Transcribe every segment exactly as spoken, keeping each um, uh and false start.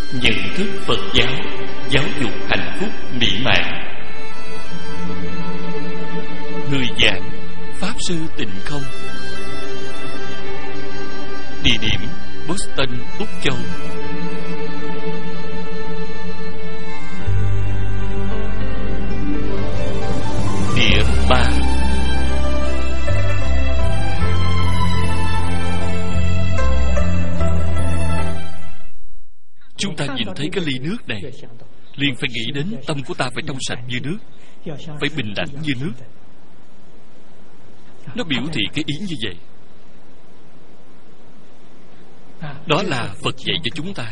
Nhận thức Phật giáo, giáo dục hạnh phúc mỹ mãn. Người giảng Pháp Sư Tịnh Không. Địa điểm Boston, Úc Châu. Địa ba. Chúng ta nhìn thấy cái ly nước này, liền phải nghĩ đến tâm của ta phải trong sạch như nước, phải bình đẳng như nước. Nó biểu thị cái ý như vậy. Đó là Phật dạy cho chúng ta.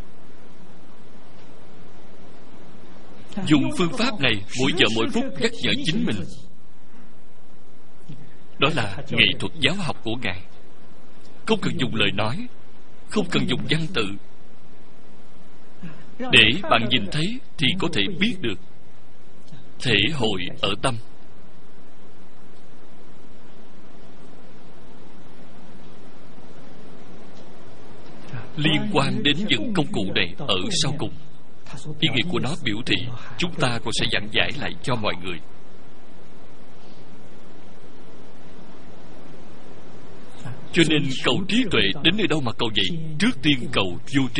Dùng phương pháp này mỗi giờ mỗi phút nhắc nhở chính mình. Đó là nghệ thuật giáo học của Ngài. Không cần dùng lời nói, không cần dùng văn tự, để bạn nhìn thấy thì có thể biết được. Thể hội ở tâm. Liên quan đến những công cụ này ở sau cùng. Ý nghĩa của nó biểu thị chúng ta còn sẽ giảng giải lại cho mọi người. Cho nên cầu trí tuệ đến nơi đâu mà cầu vậy? Trước tiên cầu vô tri.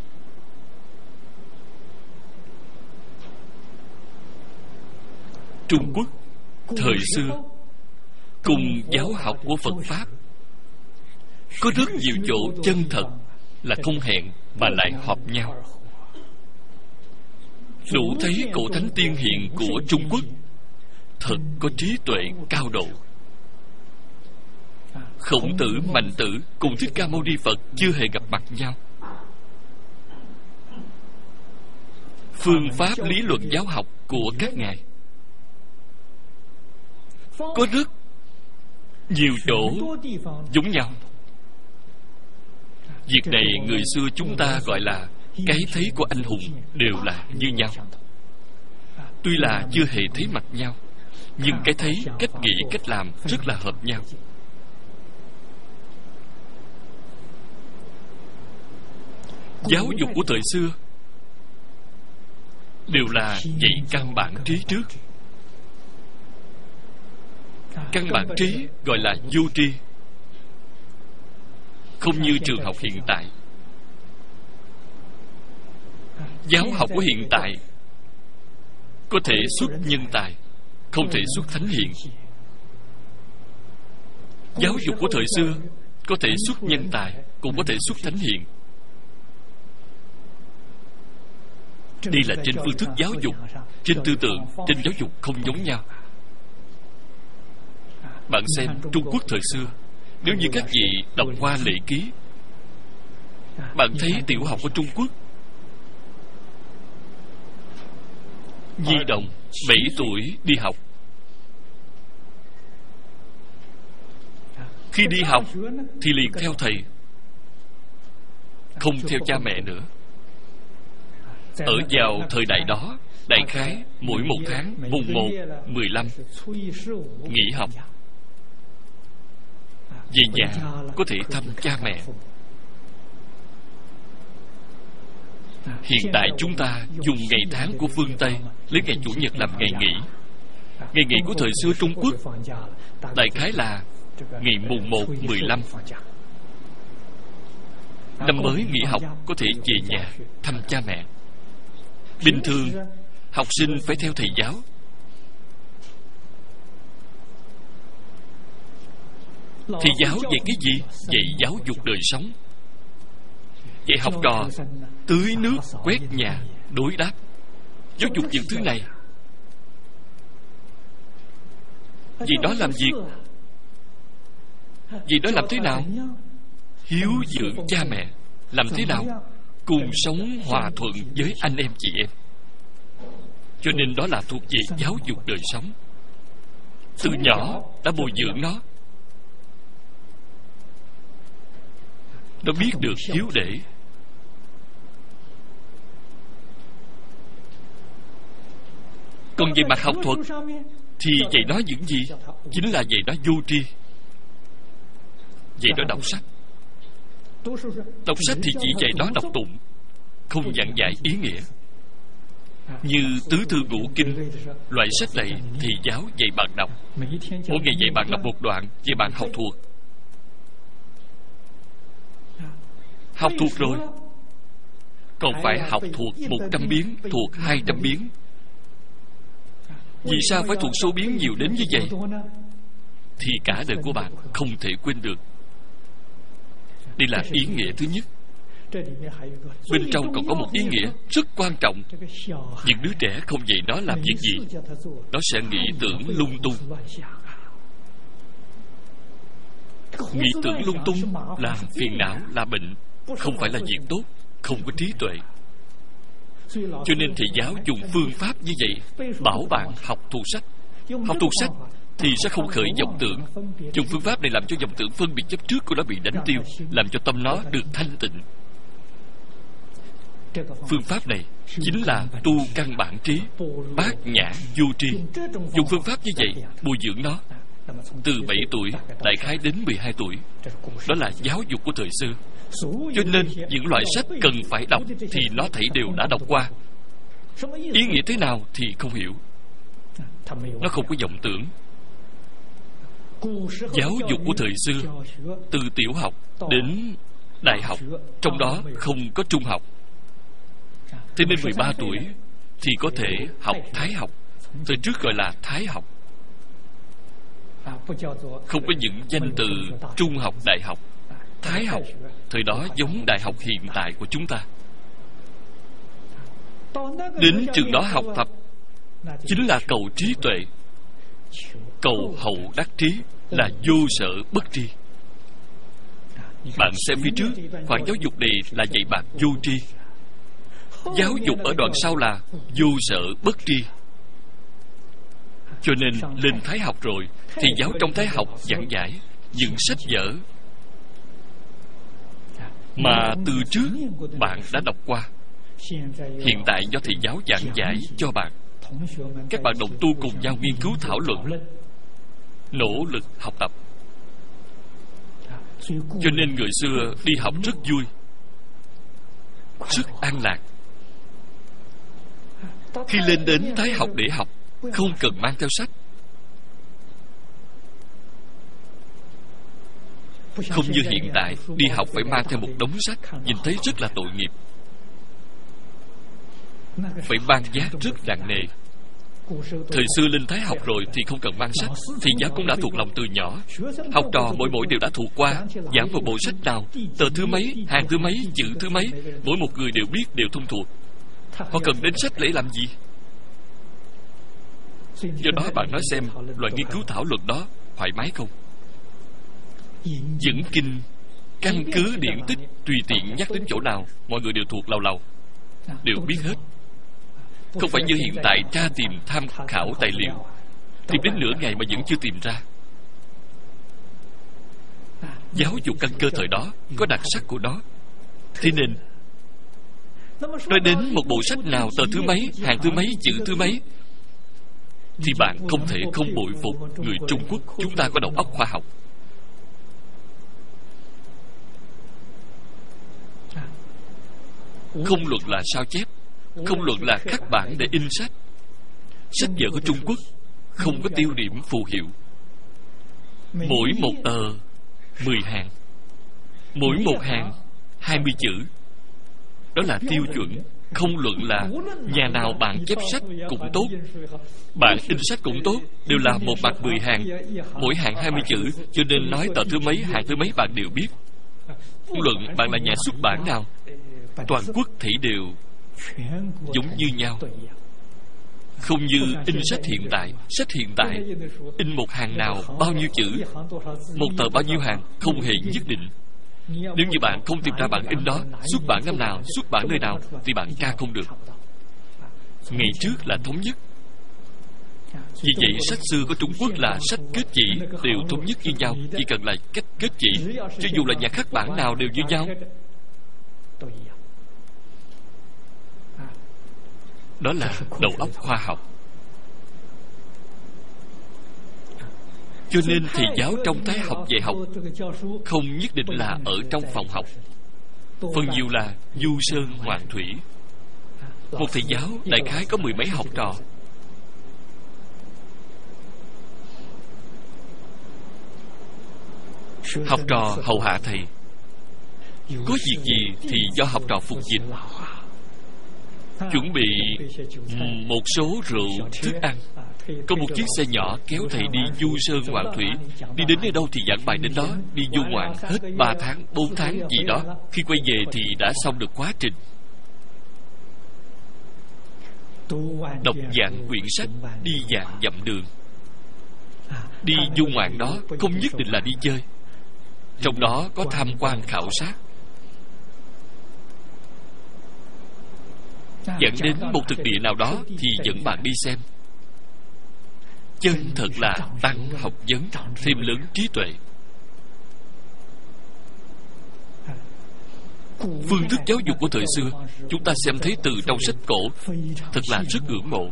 Trung Quốc thời xưa cùng giáo học của Phật Pháp có rất nhiều chỗ chân thật là không hẹn mà lại hợp nhau. Đủ thấy cổ thánh tiên hiền của Trung Quốc thật có trí tuệ cao độ. Khổng Tử, Mạnh Tử cùng Thích Ca Mâu Ni Phật chưa hề gặp mặt nhau. Phương pháp lý luận giáo học của các ngài có rất nhiều chỗ giống nhau. Việc này người xưa chúng ta gọi là cái thấy của anh hùng đều là như nhau. Tuy là chưa hề thấy mặt nhau, nhưng cái thấy, cách nghĩ, cách làm rất là hợp nhau. Giáo dục của thời xưa đều là dạy căn bản trí trước. Căn bản trí gọi là vô tri. Không như trường học hiện tại. Giáo học của hiện tại có thể xuất nhân tài, không thể xuất thánh hiền. Giáo dục của thời xưa có thể xuất nhân tài, cũng có thể xuất thánh hiền. Đây là trên phương thức giáo dục, trên tư tưởng, trên giáo dục không giống nhau. Bạn xem Trung Quốc thời xưa, nếu như các vị đọc qua lễ ký, bạn thấy tiểu học của Trung Quốc, Nhi đồng bảy tuổi đi học. Khi đi học thì liền theo thầy, không theo cha mẹ nữa. Ở vào thời đại đó, đại khái mỗi một tháng mùng một, mười lăm nghỉ học, về nhà có thể thăm cha mẹ. Hiện tại chúng ta dùng ngày tháng của phương Tây, lấy ngày Chủ nhật làm ngày nghỉ. Ngày nghỉ của thời xưa Trung Quốc đại khái là ngày mùng một, mười lăm. Năm mới nghỉ học có thể về nhà thăm cha mẹ. Bình thường học sinh phải theo thầy giáo. Thầy giáo dạy cái gì? Dạy giáo dục đời sống, dạy học trò tưới nước, quét nhà, đối đáp. Giáo dục những thứ này. Vì đó làm việc, vì đó làm thế nào? Hiếu dưỡng cha mẹ. Làm thế nào? Cùng sống hòa thuận với anh em chị em. Cho nên đó là thuộc về giáo dục đời sống. Từ nhỏ đã bồi dưỡng nó. Nó biết được hiếu để. Còn về mặt học thuật thì dạy nó những gì? Chính là dạy nó vô tri. Dạy nó đọc sách. Đọc sách thì chỉ dạy nó đọc tụng. không giảng giải ý nghĩa. Như Tứ Thư Ngũ Kinh, loại sách này thì giáo dạy bạn đọc. Mỗi ngày dạy bạn đọc một đoạn, dạy bạn học thuộc. Học thuộc rồi, còn phải học thuộc một trăm biến, thuộc hai trăm biến. Vì sao phải thuộc số biến nhiều đến như vậy? Thì cả đời của bạn không thể quên được. Đây là ý nghĩa thứ nhất. Bên trong còn có một ý nghĩa rất quan trọng. Những đứa trẻ không dạy nó làm việc gì, nó sẽ nghĩ tưởng lung tung. Nghĩ tưởng lung tung là phiền não, là bệnh, không phải là việc tốt, không có trí tuệ. Cho nên thầy giáo dùng phương pháp như vậy bảo bạn học thuộc sách. Học thuộc sách thì sẽ không khởi vọng tưởng. Dùng phương pháp này làm cho vọng tưởng phân biệt chấp trước của nó bị đánh tiêu, làm cho tâm nó được thanh tịnh. Phương pháp này chính là tu căn bản trí, bát nhã vô tri. Dùng phương pháp như vậy bồi dưỡng nó từ bảy tuổi đại khái đến mười hai tuổi. Đó là giáo dục của thời xưa. Cho nên những loại sách cần phải đọc thì nó thảy đều đã đọc qua. Ý nghĩa thế nào thì không hiểu. Nó không có vọng tưởng. Giáo dục của thời xưa, từ tiểu học đến đại học, trong đó không có trung học. Thế nên mười ba tuổi thì có thể học Thái học. Thời trước gọi là Thái học. Không có những danh từ trung học, đại học. Thái học, thời đó giống đại học hiện tại của chúng ta. Đến trường đó học tập chính là cầu trí tuệ, cầu hậu đắc trí, là vô sở bất tri. Bạn xem phía trước, khoản giáo dục này là dạy bạn vô tri. Giáo dục ở đoạn sau là vô sở bất tri. Cho nên lên Thái học rồi thì giáo trong Thái học giảng giải những sách vở mà từ trước bạn đã đọc qua, hiện tại do thầy giáo giảng giải cho bạn. Các bạn đồng tu cùng nhau nghiên cứu thảo luận, nỗ lực học tập. Cho nên người xưa đi học rất vui, rất an lạc. Khi lên đến Thái học để học, không cần mang theo sách. Không như hiện tại, đi học phải mang theo một đống sách, nhìn thấy rất là tội nghiệp. Phải mang vác rất nặng nề. Thời xưa lên Thái học rồi thì không cần mang sách. Thầy giáo cũng đã thuộc lòng từ nhỏ. Học trò mỗi mỗi đều đã thuộc qua. Giảng vào bộ sách nào, tờ thứ mấy, hàng thứ mấy, chữ thứ mấy, mỗi một người đều biết, đều thông thuộc. Họ cần đến sách để làm gì? Do đó bạn nói xem, loại nghiên cứu thảo luận đó thoải mái không? Dẫn kinh, căn cứ điển tích, tùy tiện nhắc đến chỗ nào, mọi người đều thuộc lầu lầu, đều biết hết. Không phải như hiện tại tra tìm tham khảo tài liệu, tìm đến nửa ngày mà vẫn chưa tìm ra. Giáo dục căn cơ thời đó có đặc sắc của nó. Thế nên nói đến một bộ sách nào, tờ thứ mấy, hàng thứ mấy, chữ thứ mấy, thì bạn không thể không bội phục người Trung Quốc chúng ta có đầu óc khoa học. Không luận là sao chép, không luận là khắc bản để in sách. Sách vở của Trung Quốc không có tiêu điểm phù hiệu. Mỗi một tờ mười hàng, mỗi một hàng hai mươi chữ. Đó là tiêu chuẩn. Không luận là nhà nào bạn chép sách cũng tốt, bạn in sách cũng tốt, đều là một mặt mười hàng, mỗi hàng hai mươi chữ. Cho nên nói tờ thứ mấy, hàng thứ mấy bạn đều biết. Không luận bạn là nhà xuất bản nào, toàn quốc thảy đều giống như nhau. Không như in sách hiện tại. Sách hiện tại in một hàng nào bao nhiêu chữ, một tờ bao nhiêu hàng, không hề nhất định. Nếu như bạn không tìm ra bản in đó xuất bản năm nào, xuất bản nơi nào, thì bạn tra không được. Ngày trước là thống nhất. Vì vậy sách xưa của Trung Quốc là sách kết chỉ đều thống nhất như nhau. Chỉ cần là cách kết chỉ, cho dù là nhà khắc bản nào đều như nhau. Đó là đầu óc khoa học. Cho nên thầy giáo trong Thái học dạy học không nhất định là ở trong phòng học. phần nhiều là du sơn ngoạn thủy. Một thầy giáo đại khái có mười mấy học trò. Học trò hầu hạ thầy, có việc gì thì do học trò phục dịch, chuẩn bị một số rượu thức ăn. Có một chiếc xe nhỏ kéo thầy đi du sơn ngoạn thủy. Đi đến nơi đâu thì giảng bài đến đó. Đi du ngoạn hết ba tháng, bốn tháng gì đó. Khi quay về thì đã xong được quá trình. Đọc vạn quyển sách, đi vạn dặm đường. Đi du ngoạn đó không nhất định là đi chơi. Trong đó có tham quan khảo sát, dẫn đến một thực địa nào đó thì dẫn bạn đi xem. Chân thật là tăng học vấn, thêm lớn trí tuệ. Phương thức giáo dục của thời xưa chúng ta xem thấy từ trong sách cổ, thật là rất ngưỡng mộ.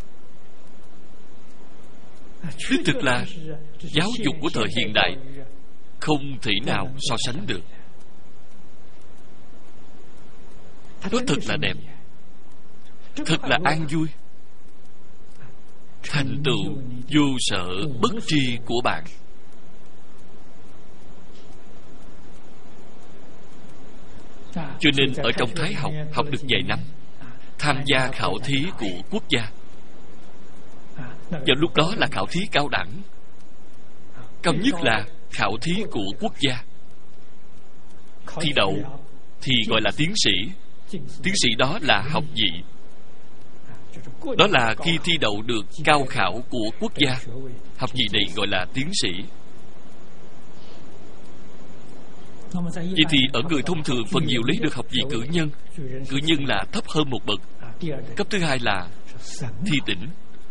Đích thực là giáo dục của thời hiện đại không thể nào so sánh được. Nó thật là đẹp, thật là an vui, thành tựu vô sợ bất tri của bạn. Cho nên ở trong Thái học học được vài năm, tham gia khảo thí của quốc gia. Vào lúc đó là khảo thí cao đẳng, cao nhất là khảo thí của quốc gia. Thi đậu thì gọi là tiến sĩ. Tiến sĩ đó là học vị. Đó là khi thi đậu được cao khảo của quốc gia. Học vị này gọi là tiến sĩ. Vậy thì ở người thông thường phần nhiều lấy được học vị cử nhân. Cử nhân là thấp hơn một bậc. Cấp thứ hai là thi tỉnh.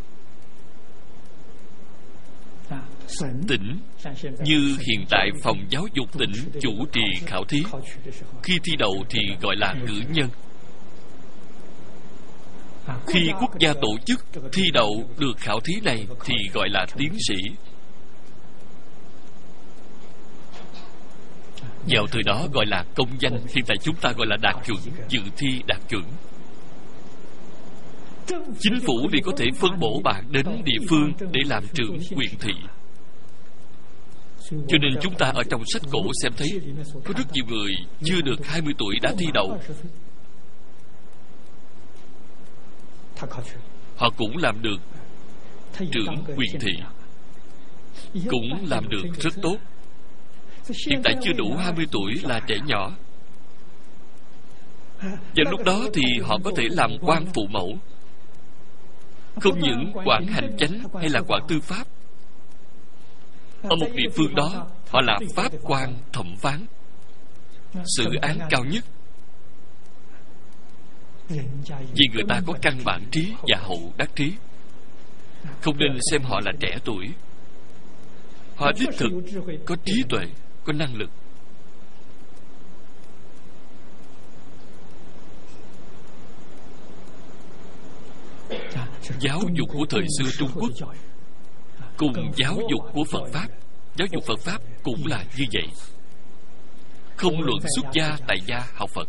Tỉnh như hiện tại phòng giáo dục tỉnh chủ trì khảo thí. Khi thi đậu thì gọi là cử nhân. Khi quốc gia tổ chức thi đậu được khảo thí này thì gọi là tiến sĩ. Vào thời đó gọi là công danh. Hiện tại chúng ta gọi là đạt chuẩn, dự thi đạt chuẩn. Chính phủ thì có thể phân bổ bạn đến địa phương để làm trưởng huyện thị. Cho nên chúng ta ở trong sách cổ xem thấy có rất nhiều người chưa được hai mươi tuổi đã thi đậu. Họ cũng làm được trưởng huyện thị, cũng làm được rất tốt. Hiện tại chưa đủ hai mươi tuổi là trẻ nhỏ. Và lúc đó thì họ có thể làm quan phụ mẫu, không những quản hành chánh hay là quản tư pháp. Ở một địa phương đó họ là pháp quan thẩm phán, xử án cao nhất. Vì người ta có căn bản trí và hậu đắc trí. Không nên xem họ là trẻ tuổi. Họ đích thực có trí tuệ, có năng lực. Giáo dục của thời xưa Trung Quốc cùng giáo dục của Phật Pháp, giáo dục Phật Pháp cũng là như vậy. Không luận xuất gia tại gia học Phật.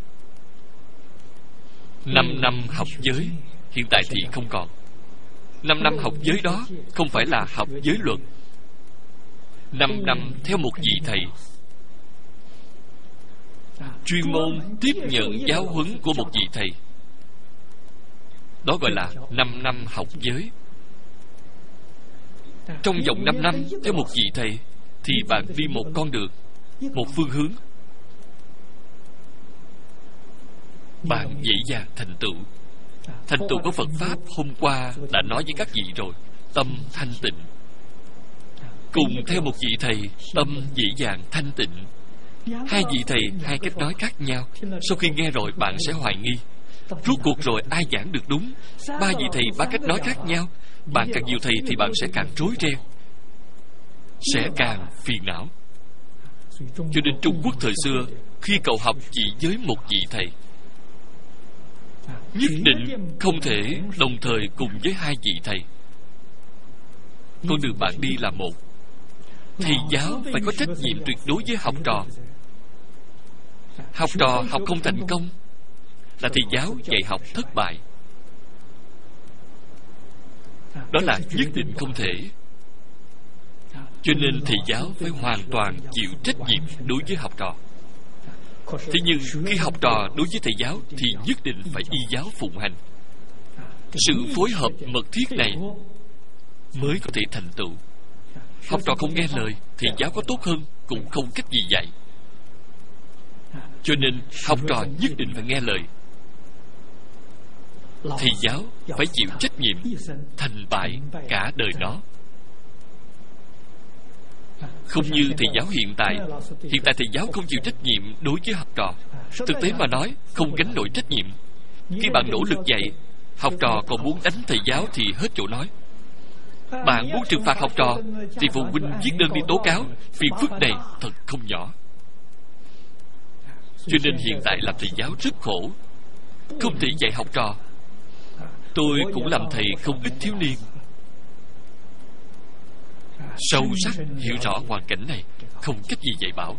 Năm năm học giới, hiện tại thì không còn. Năm năm học giới đó không phải là học giới luật. Năm năm theo một vị thầy, chuyên môn tiếp nhận giáo huấn của một vị thầy. Đó gọi là năm năm học giới. Trong vòng năm năm theo một vị thầy thì bạn đi một con đường, một phương hướng. Bạn dễ dàng thành tựu. Thành tựu của Phật Pháp hôm qua đã nói với các vị rồi. Tâm thanh tịnh. Cùng theo một vị thầy, tâm dễ dàng thanh tịnh. Hai vị thầy, hai cách nói khác nhau. Sau khi nghe rồi bạn sẽ hoài nghi, rốt cuộc rồi ai giảng được đúng? Ba vị thầy, ba cách nói khác nhau. Bạn càng nhiều thầy thì bạn sẽ càng rối ren, sẽ càng phiền não. Cho nên Trung Quốc thời xưa khi cậu học chỉ với một vị thầy, nhất định không thể đồng thời cùng với hai vị thầy. Con đường bạn đi là một. Thầy giáo phải có trách nhiệm tuyệt đối với học trò. Học trò học không thành công là thầy giáo dạy học thất bại. Đó là nhất định không thể. Cho nên thầy giáo phải hoàn toàn chịu trách nhiệm đối với học trò. Thế nhưng khi học trò đối với thầy giáo thì nhất định phải y giáo phụng hành. Sự phối hợp mật thiết này mới có thể thành tựu. Học trò không nghe lời, thầy giáo có tốt hơn cũng không cách gì dạy. Cho nên học trò nhất định phải nghe lời. Thầy giáo phải chịu trách nhiệm thành bại cả đời đó. Không như thầy giáo hiện tại. Hiện tại thầy giáo không chịu trách nhiệm đối với học trò. Thực tế mà nói, không gánh nổi trách nhiệm. Khi bạn nỗ lực dạy, học trò còn muốn đánh thầy giáo thì hết chỗ nói. Bạn muốn trừng phạt học trò thì phụ huynh viết đơn đi tố cáo. Phiền phức này thật không nhỏ. Cho nên hiện tại làm thầy giáo rất khổ, không thể dạy học trò. Tôi cũng làm thầy không ít thiếu niên, sâu sắc hiểu rõ hoàn cảnh này, không cách gì dạy bảo.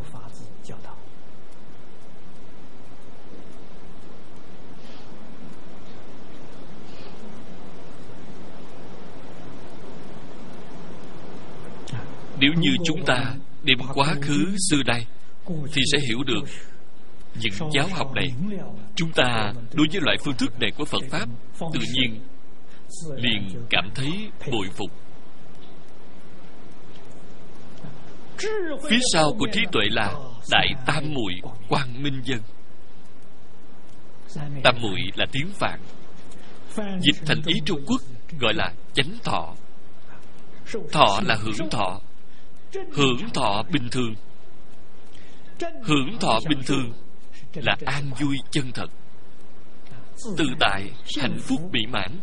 Nếu như chúng ta đem quá khứ xưa nay thì sẽ hiểu được những giáo học này. Chúng ta đối với loại phương thức này của Phật Pháp tự nhiên liền cảm thấy bội phục. Phía sau của trí tuệ là Đại Tam Muội Quang Minh Dân. Tam muội là tiếng Phạn, dịch thành ý Trung Quốc gọi là chánh thọ. Thọ là hưởng thọ, hưởng thọ bình thường. Hưởng thọ bình thường là an vui chân thật, tự tại, hạnh phúc mỹ mãn.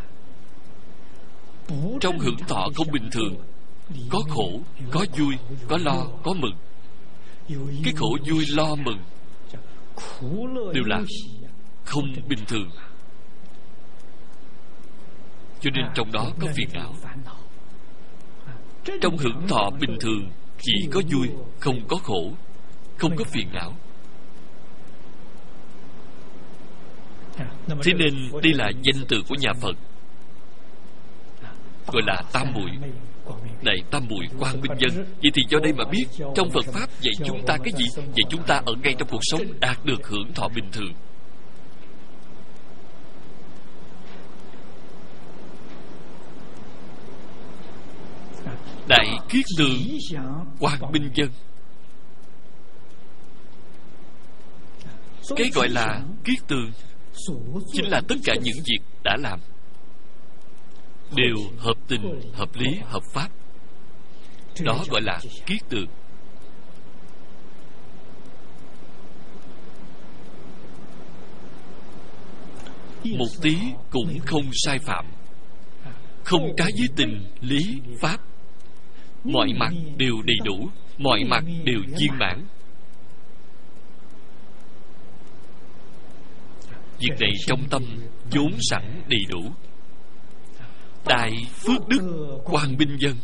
Trong hưởng thọ không bình thường có khổ, có vui, có lo, có mừng. Cái khổ vui lo mừng đều là không bình thường. Cho nên trong đó có phiền não. Trong hưởng thọ bình thường chỉ có vui, không có khổ, không có phiền não. Thế nên đây là danh từ của nhà Phật, gọi là Tam Muội, Đại Tam Muội Quang Minh Dân. Vậy thì do đây mà biết trong Phật Pháp dạy chúng ta cái gì? Dạy chúng ta ở ngay trong cuộc sống đạt được hưởng thọ bình thường. Đại Kiết Tường Quang Minh Dân. Cái gọi là kiết tường chính là tất cả những việc đã làm đều hợp tình, hợp lý, hợp pháp. Đó gọi là kiết tường. Một tí cũng không sai phạm, không trái với tình, lý, pháp. Mọi mặt đều đầy đủ, mọi mặt đều viên mãn. Việc này trong tâm vốn sẵn đầy đủ. Đại phước đức Quang Minh Dân.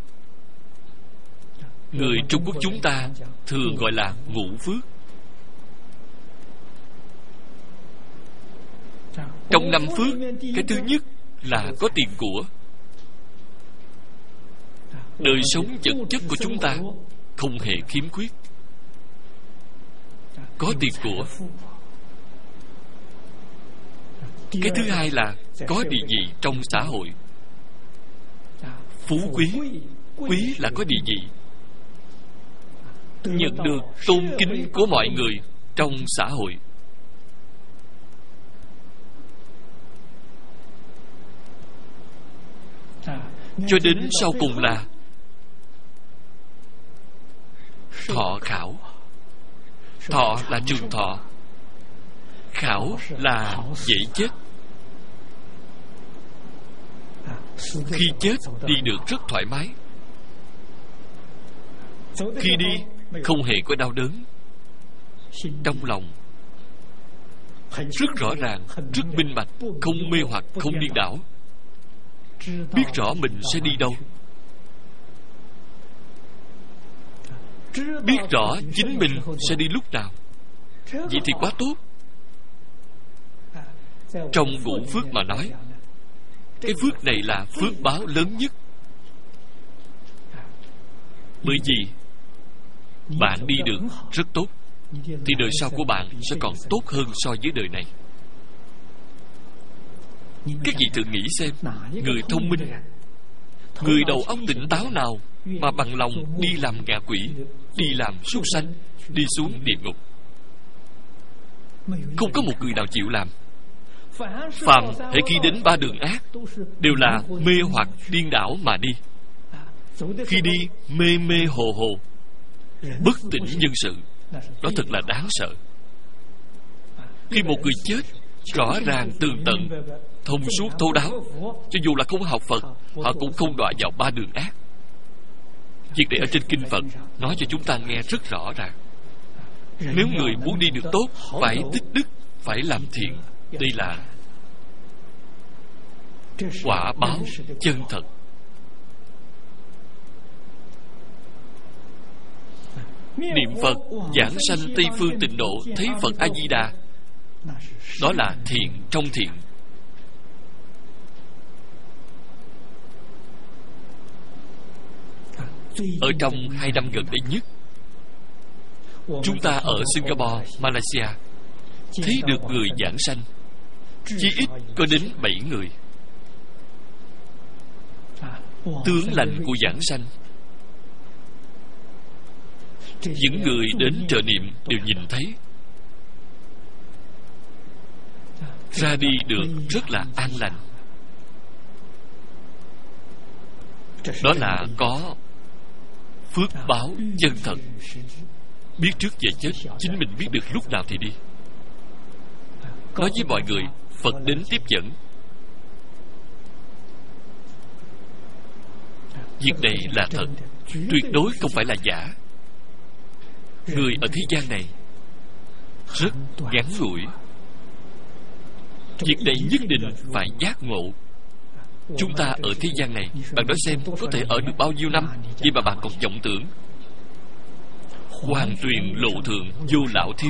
Người Trung Quốc chúng ta thường gọi là ngũ phước. Trong năm phước, cái thứ nhất là có tiền của. Đời sống vật chất của chúng ta không hề khiếm khuyết, có tiền của. Cái thứ hai là có địa vị trong xã hội. Phú quý, quý là có địa vị, nhận được tôn kính của mọi người trong xã hội. Cho đến sau cùng là thọ khảo. Thọ là trường thọ, khảo là dễ chết. Khi chết đi được rất thoải mái. Khi đi không hề có đau đớn. Trong lòng rất rõ ràng, rất minh bạch, không mê hoặc, không điên đảo. Biết rõ mình sẽ đi đâu, biết rõ chính mình sẽ đi lúc nào. Vậy thì quá tốt. Trong ngũ phước mà nói, cái phước này là phước báo lớn nhất. Bởi vì bạn đi được rất tốt, thì đời sau của bạn sẽ còn tốt hơn so với đời này. Các vị thử nghĩ xem, người thông minh, người đầu óc tỉnh táo nào mà bằng lòng đi làm ngạ quỷ, đi làm súc sanh, đi xuống địa ngục? Không có một người nào chịu làm. Phàm hễ khi đến ba đường ác đều là mê hoặc điên đảo mà đi. Khi đi mê mê hồ hồ, bất tỉnh nhân sự, đó thật là đáng sợ. Khi một người chết rõ ràng tường tận, thông suốt thấu đáo, cho dù là không học Phật, họ cũng không đọa vào ba đường ác. Việc này ở trên kinh Phật nói cho chúng ta nghe rất rõ ràng. Nếu người muốn đi được tốt, phải tích đức, phải làm thiện. Đây là quả báo chân thật. Niệm Phật giảng sanh Tây Phương Tịnh Độ, thấy Phật A Di Đà, đó là thiện trong thiện. Ở trong hai năm gần đây nhất, chúng ta ở Singapore, Malaysia thấy được người giảng sanh chí ít có đến bảy người. Tướng lành của giảng sanh, những người đến trợ niệm đều nhìn thấy, ra đi được rất là an lành. Đó là có phước báo chân thật. Biết trước về chết, chính mình biết được lúc nào thì đi. Nói với mọi người, Phật đến tiếp dẫn. Việc này là thật, tuyệt đối không phải là giả. Người ở thế gian này rất ngắn ngủi. Việc này nhất định phải giác ngộ. Chúng ta ở thế gian này, bạn nói xem có thể ở được bao nhiêu năm, vậy mà bạn còn vọng tưởng hoàng tuyền lộ thượng, vô lão thiếu.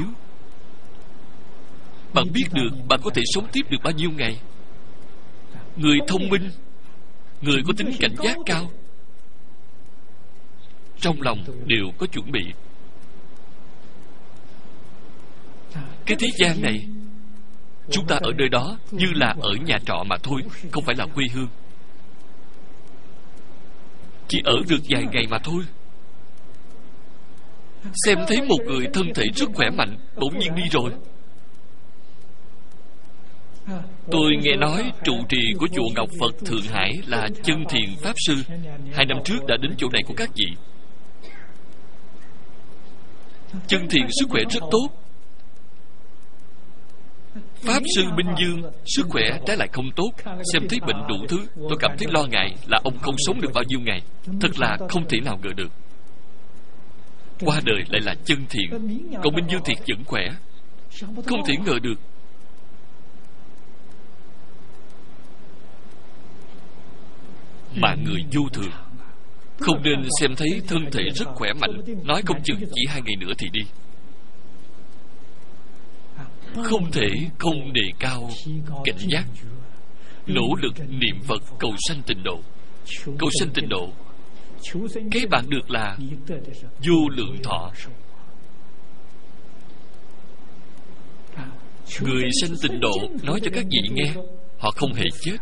Bạn biết được bạn có thể sống tiếp được bao nhiêu ngày. Người thông minh, người có tính cảnh giác cao, trong lòng đều có chuẩn bị. Cái thế gian này, chúng ta ở nơi đó như là ở nhà trọ mà thôi, không phải là quê hương. Chỉ ở được vài ngày mà thôi. Xem thấy một người thân thể rất khỏe mạnh, bỗng nhiên đi rồi. Tôi nghe nói trụ trì của chùa Ngọc Phật Thượng Hải là Chân Thiền Pháp Sư, hai năm trước đã đến chỗ này của các vị. Chân Thiền sức khỏe rất tốt. Pháp Sư Minh Dương sức khỏe trái lại không tốt. Xem thấy bệnh đủ thứ, tôi cảm thấy lo ngại là ông không sống được bao nhiêu ngày. Thật là không thể nào ngờ được. Qua đời lại là Chân Thiện, còn Minh Dương Thiệt vẫn khỏe. Không thể ngờ được. Mạng người vô thường, không nên xem thấy thân thể rất khỏe mạnh, nói không chừng chỉ hai ngày nữa thì đi. Không thể không đề cao cảnh giác, nỗ lực niệm Phật cầu sanh tịnh độ. Cầu sanh tịnh độ, cái bạn được là vô lượng thọ. Người sanh tịnh độ nói cho các vị nghe, họ không hề chết.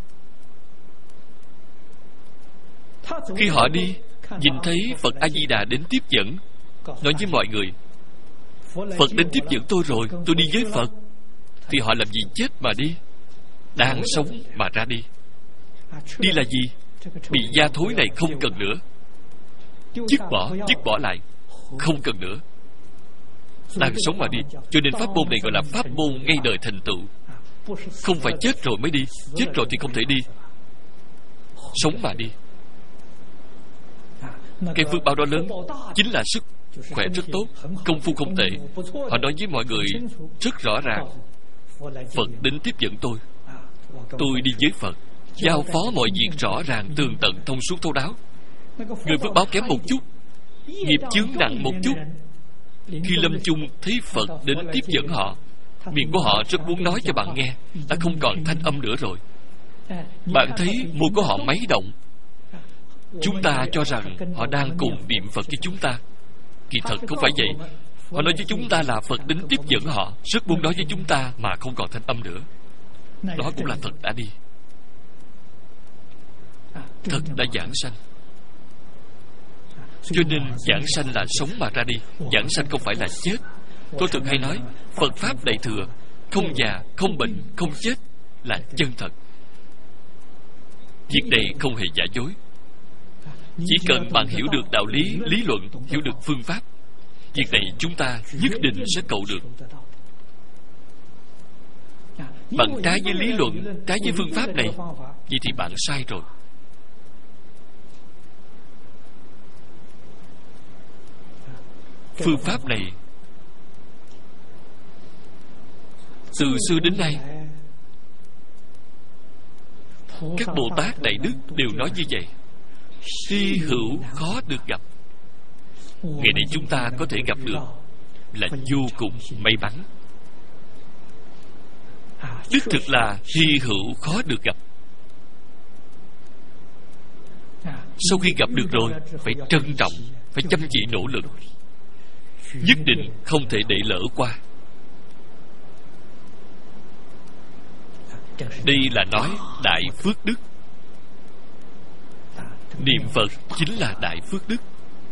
Khi họ đi, nhìn thấy Phật A Di Đà đến tiếp dẫn, nói với mọi người, Phật đến tiếp dẫn tôi rồi, tôi đi với Phật. Thì họ làm gì chết mà đi, đang sống mà ra đi. Đi là gì? Bị da thối này không cần nữa, dứt bỏ, dứt bỏ lại, không cần nữa, đang sống mà đi. Cho nên pháp môn này gọi là pháp môn ngay đời thành tựu. Không phải chết rồi mới đi, chết rồi thì không thể đi, sống mà đi. Cái phước báo đó lớn, chính là sức khỏe rất tốt, công phu không tệ. Họ nói với mọi người rất rõ ràng, Phật đến tiếp dẫn tôi, tôi đi với Phật, giao phó mọi việc rõ ràng, tường tận, thông suốt thấu đáo. Người phước báo kém một chút, nghiệp chướng nặng một chút, Khi lâm chung thấy Phật đến tiếp dẫn họ, miệng của họ rất muốn nói cho bạn nghe, đã không còn thanh âm nữa rồi. Bạn thấy môi của họ máy động. Chúng ta cho rằng họ đang cùng niệm Phật với chúng ta. Kỳ thật không phải vậy. Họ nói với chúng ta là Phật đến tiếp dẫn họ, rất muốn nói với chúng ta mà không còn thanh âm nữa. Đó cũng là thật đã đi. Thật đã giảng sanh. Cho nên giảng sanh là sống mà ra đi. Giảng sanh không phải là chết. Tôi thường hay nói Phật Pháp Đại Thừa, không già, không bệnh, không chết, là chân thật. Việc này không hề giả dối. Chỉ cần bạn hiểu được đạo lý, lý luận, hiểu được phương pháp, việc này chúng ta nhất định sẽ cầu được. Bạn trái với lý luận, trái với phương pháp này, vậy thì bạn sai rồi. Phương pháp này từ xưa đến nay, các Bồ Tát Đại Đức đều nói như vậy. Hy hữu khó được gặp. Ngày nay chúng ta có thể gặp được là vô cùng may mắn. Đích thực là hy hữu khó được gặp. Sau khi gặp được rồi, phải trân trọng, phải chăm chỉ nỗ lực, nhất định không thể để lỡ qua. Đây là nói đại phước đức. Niệm Phật chính là đại phước đức.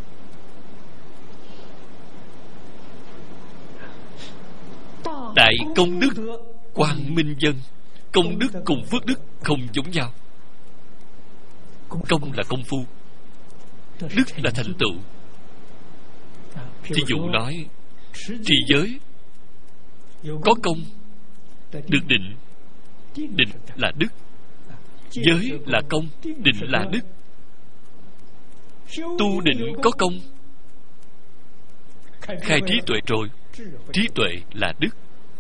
Đại công đức quang minh dân. Công đức cùng phước đức không giống nhau. Công là công phu, đức là thành tựu. Thí dụ nói trì giới, có công được định. Định là đức. Giới là công, định là đức. Tu định có công, khai trí tuệ rồi, trí tuệ là đức.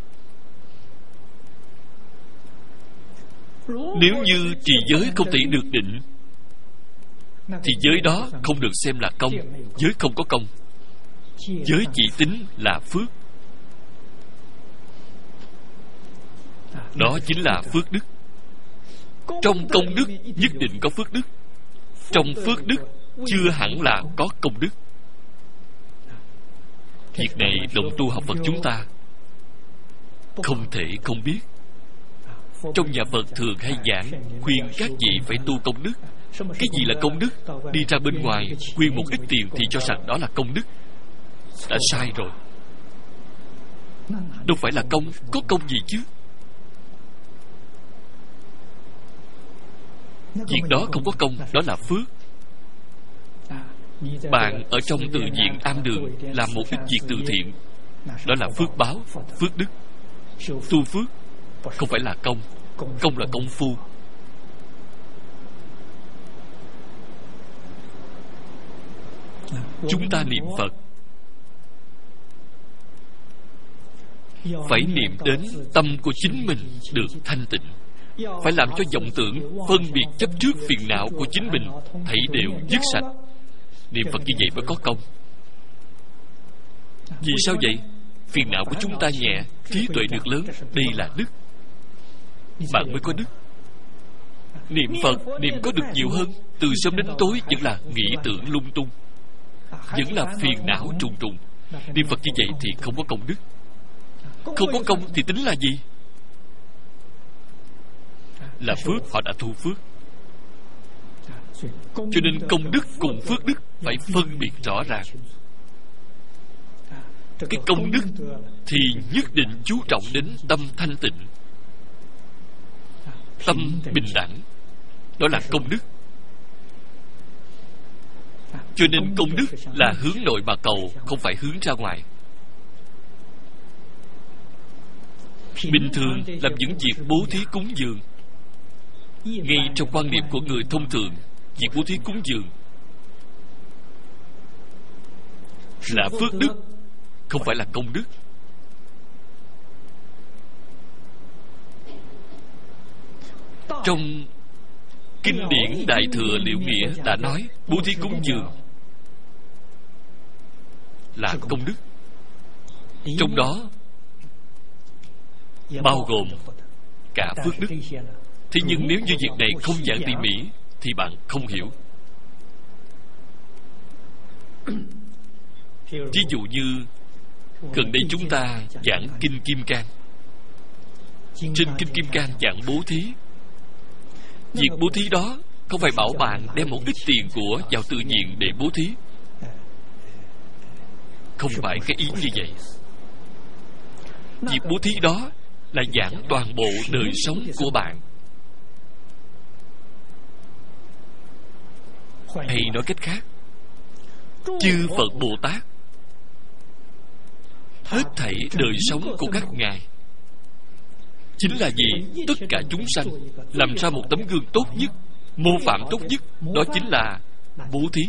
Nếu như trì giới không thể được định, thì giới đó không được xem là công. Giới không có công. Giới chỉ tính là phước. Đó chính là phước đức. Trong công đức nhất định có phước đức. Trong phước đức chưa hẳn là có công đức. Việc này đồng tu học Phật chúng ta không thể không biết. Trong nhà Phật thường hay giảng khuyên các vị phải tu công đức. Cái gì là công đức? Đi ra bên ngoài quyên một ít tiền thì cho rằng đó là công đức. Đã sai rồi. Đâu phải là công. Có công gì chứ? Việc đó không có công. Đó là phước. Bạn ở trong từ viện am đường làm một ít việc từ thiện, đó là phước báo, phước đức. Tu phước không phải là công. Công là công phu. Chúng ta niệm Phật phải niệm đến tâm của chính mình được thanh tịnh. Phải làm cho vọng tưởng, phân biệt chấp trước phiền não của chính mình thảy đều dứt sạch. Niệm Phật như vậy mới có công. Vì sao vậy? Phiền não của chúng ta nhẹ, trí tuệ được lớn. Đây là đức. Bạn mới có đức. Niệm Phật, niệm có được nhiều hơn. Từ sớm đến tối vẫn là nghĩ tưởng lung tung, vẫn là phiền não trùng trùng. Niệm Phật như vậy thì không có công đức. Không có công thì tính là gì? Là phước. Họ đã thu phước. Cho nên công đức cùng phước đức phải phân biệt rõ ràng. Cái công đức thì nhất định chú trọng đến tâm thanh tịnh, tâm bình đẳng. Đó là công đức. Cho nên công đức là hướng nội mà cầu, không phải hướng ra ngoài. Bình thường làm những việc bố thí cúng dường, ngay trong quan niệm của người thông thường, việc bố thí cúng dường là phước đức, không phải là công đức. Trong kinh điển Đại Thừa Liệu Nghĩa đã nói bố thí cúng dường là công đức. Trong đó bao gồm cả phước đức. Thế nhưng nếu như việc này không giảng tỉ mỉ thì bạn không hiểu. Ví dụ như gần đây chúng ta giảng Kinh Kim Cang. Trên Kinh Kim Cang giảng bố thí. Việc bố thí đó không phải bảo bạn đem một ít tiền của vào tự nhiên để bố thí. Không phải cái ý như vậy. Việc bố thí đó là giảng toàn bộ đời sống của bạn. Hay nói cách khác, chư Phật Bồ Tát hết thảy đời sống của các ngài chính là gì? Tất cả chúng sanh làm ra một tấm gương tốt nhất, mô phạm tốt nhất, đó chính là bố thí.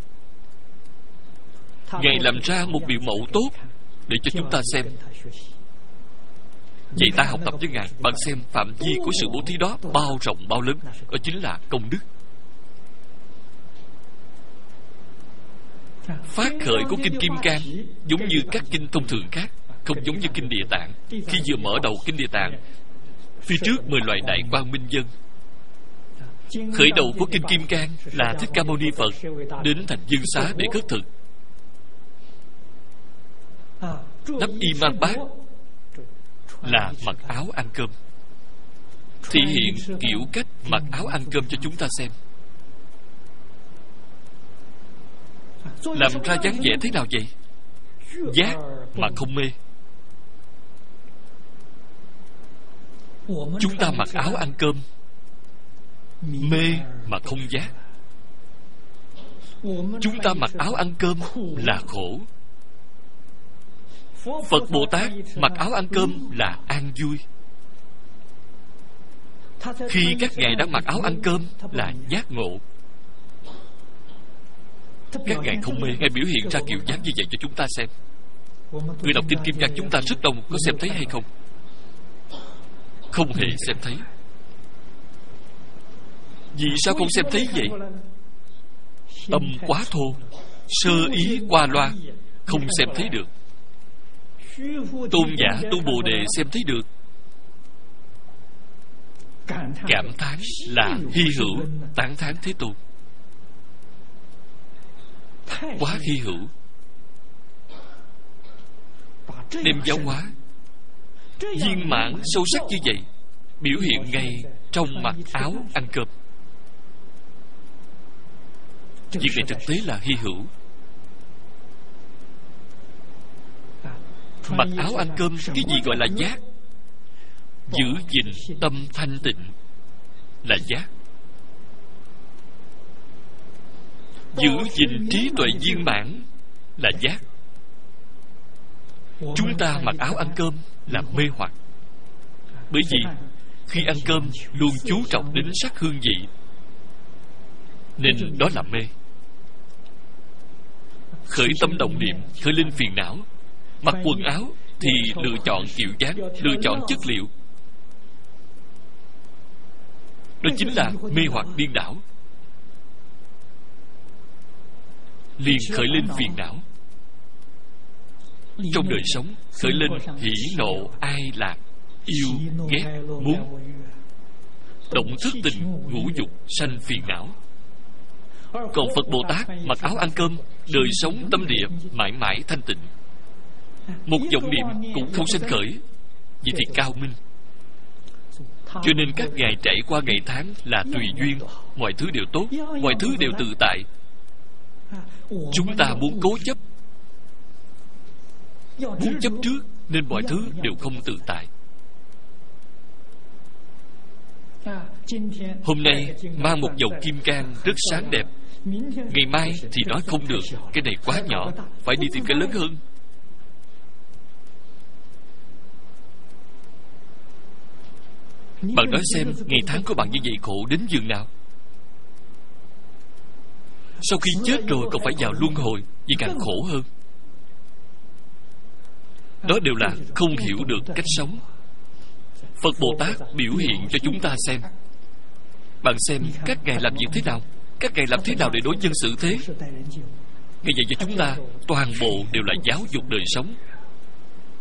Ngài làm ra một biểu mẫu tốt để cho chúng ta xem. Vậy ta học tập với Ngài, bạn xem phạm vi của sự bố thí đó bao rộng bao lớn, đó chính là công đức. Phát khởi của Kinh Kim Cang giống như các kinh thông thường khác, không giống như Kinh Địa Tạng. Khi vừa mở đầu Kinh Địa Tạng, phía trước mười loại đại quang minh dân. Khởi đầu của Kinh Kim Cang là Thích Ca Mâu Ni Phật đến thành Dương Xá để khất thực. Đắp y mang bát là mặc áo ăn cơm, thể hiện kiểu cách mặc áo ăn cơm cho chúng ta xem. Làm ra dáng vẻ thế nào vậy? Giác mà không mê. Chúng ta mặc áo ăn cơm, mê mà không giác. Chúng ta mặc áo ăn cơm là khổ. Phật Bồ Tát mặc áo ăn cơm là an vui. Khi các ngài đang mặc áo ăn cơm là giác ngộ. Các ngài không mê, ngài biểu hiện ra kiểu dáng như vậy cho chúng ta xem. Người đọc Kinh Kim Cang chúng ta rất đông, có xem thấy hay không? Không hề xem thấy. Vì sao không xem thấy vậy? Tâm quá thô, sơ ý qua loa, không xem thấy được. Tôn giả Tu Bồ Đề xem thấy được. Cảm thán là hy hữu, tán thán Thế Tôn. Quá hy hữu. Đem giáo hóa viên mãn sâu sắc như vậy biểu hiện ngay trong mặc áo ăn cơm. Việc này thực tế là hy hữu. Mặc áo ăn cơm, cái gì gọi là giác? Giữ gìn tâm thanh tịnh là giác. Giữ gìn trí tuệ viên mãn là giác. Chúng ta mặc áo ăn cơm là mê hoặc. Bởi vì khi ăn cơm luôn chú trọng đến sắc hương vị, nên đó là mê. Khởi tâm động niệm, khởi lên phiền não. Mặc quần áo thì lựa chọn kiểu dáng, lựa chọn chất liệu. Đó chính là mê hoặc điên đảo. Liền khởi lên phiền não. Trong đời sống khởi lên hỉ nộ ai lạc, yêu ghét muốn. Động thức tình ngũ dục sanh phiền não. Còn Phật Bồ Tát mặc áo ăn cơm, đời sống tâm địa mãi mãi thanh tịnh. Một vọng niệm cũng không sanh khởi. Vậy thì cao minh. Cho nên các ngài trải qua ngày tháng là tùy duyên, mọi thứ đều tốt, mọi thứ đều tự tại. Chúng ta muốn cố chấp, muốn chấp trước, nên mọi thứ đều không tự tại. Hôm nay mang một dòng kim cang rất sáng đẹp, ngày mai thì nói không được, cái này quá nhỏ, phải đi tìm cái lớn hơn. Bạn nói xem, ngày tháng của bạn như vậy khổ đến giường nào? Sau khi chết rồi còn phải vào luân hồi, vì càng khổ hơn. Đó đều là không hiểu được cách sống. Phật Bồ Tát biểu hiện cho chúng ta xem. Bạn xem các ngài làm việc thế nào, các ngài làm thế nào để đối nhân xử thế. Ngài dạy cho chúng ta toàn bộ đều là giáo dục đời sống.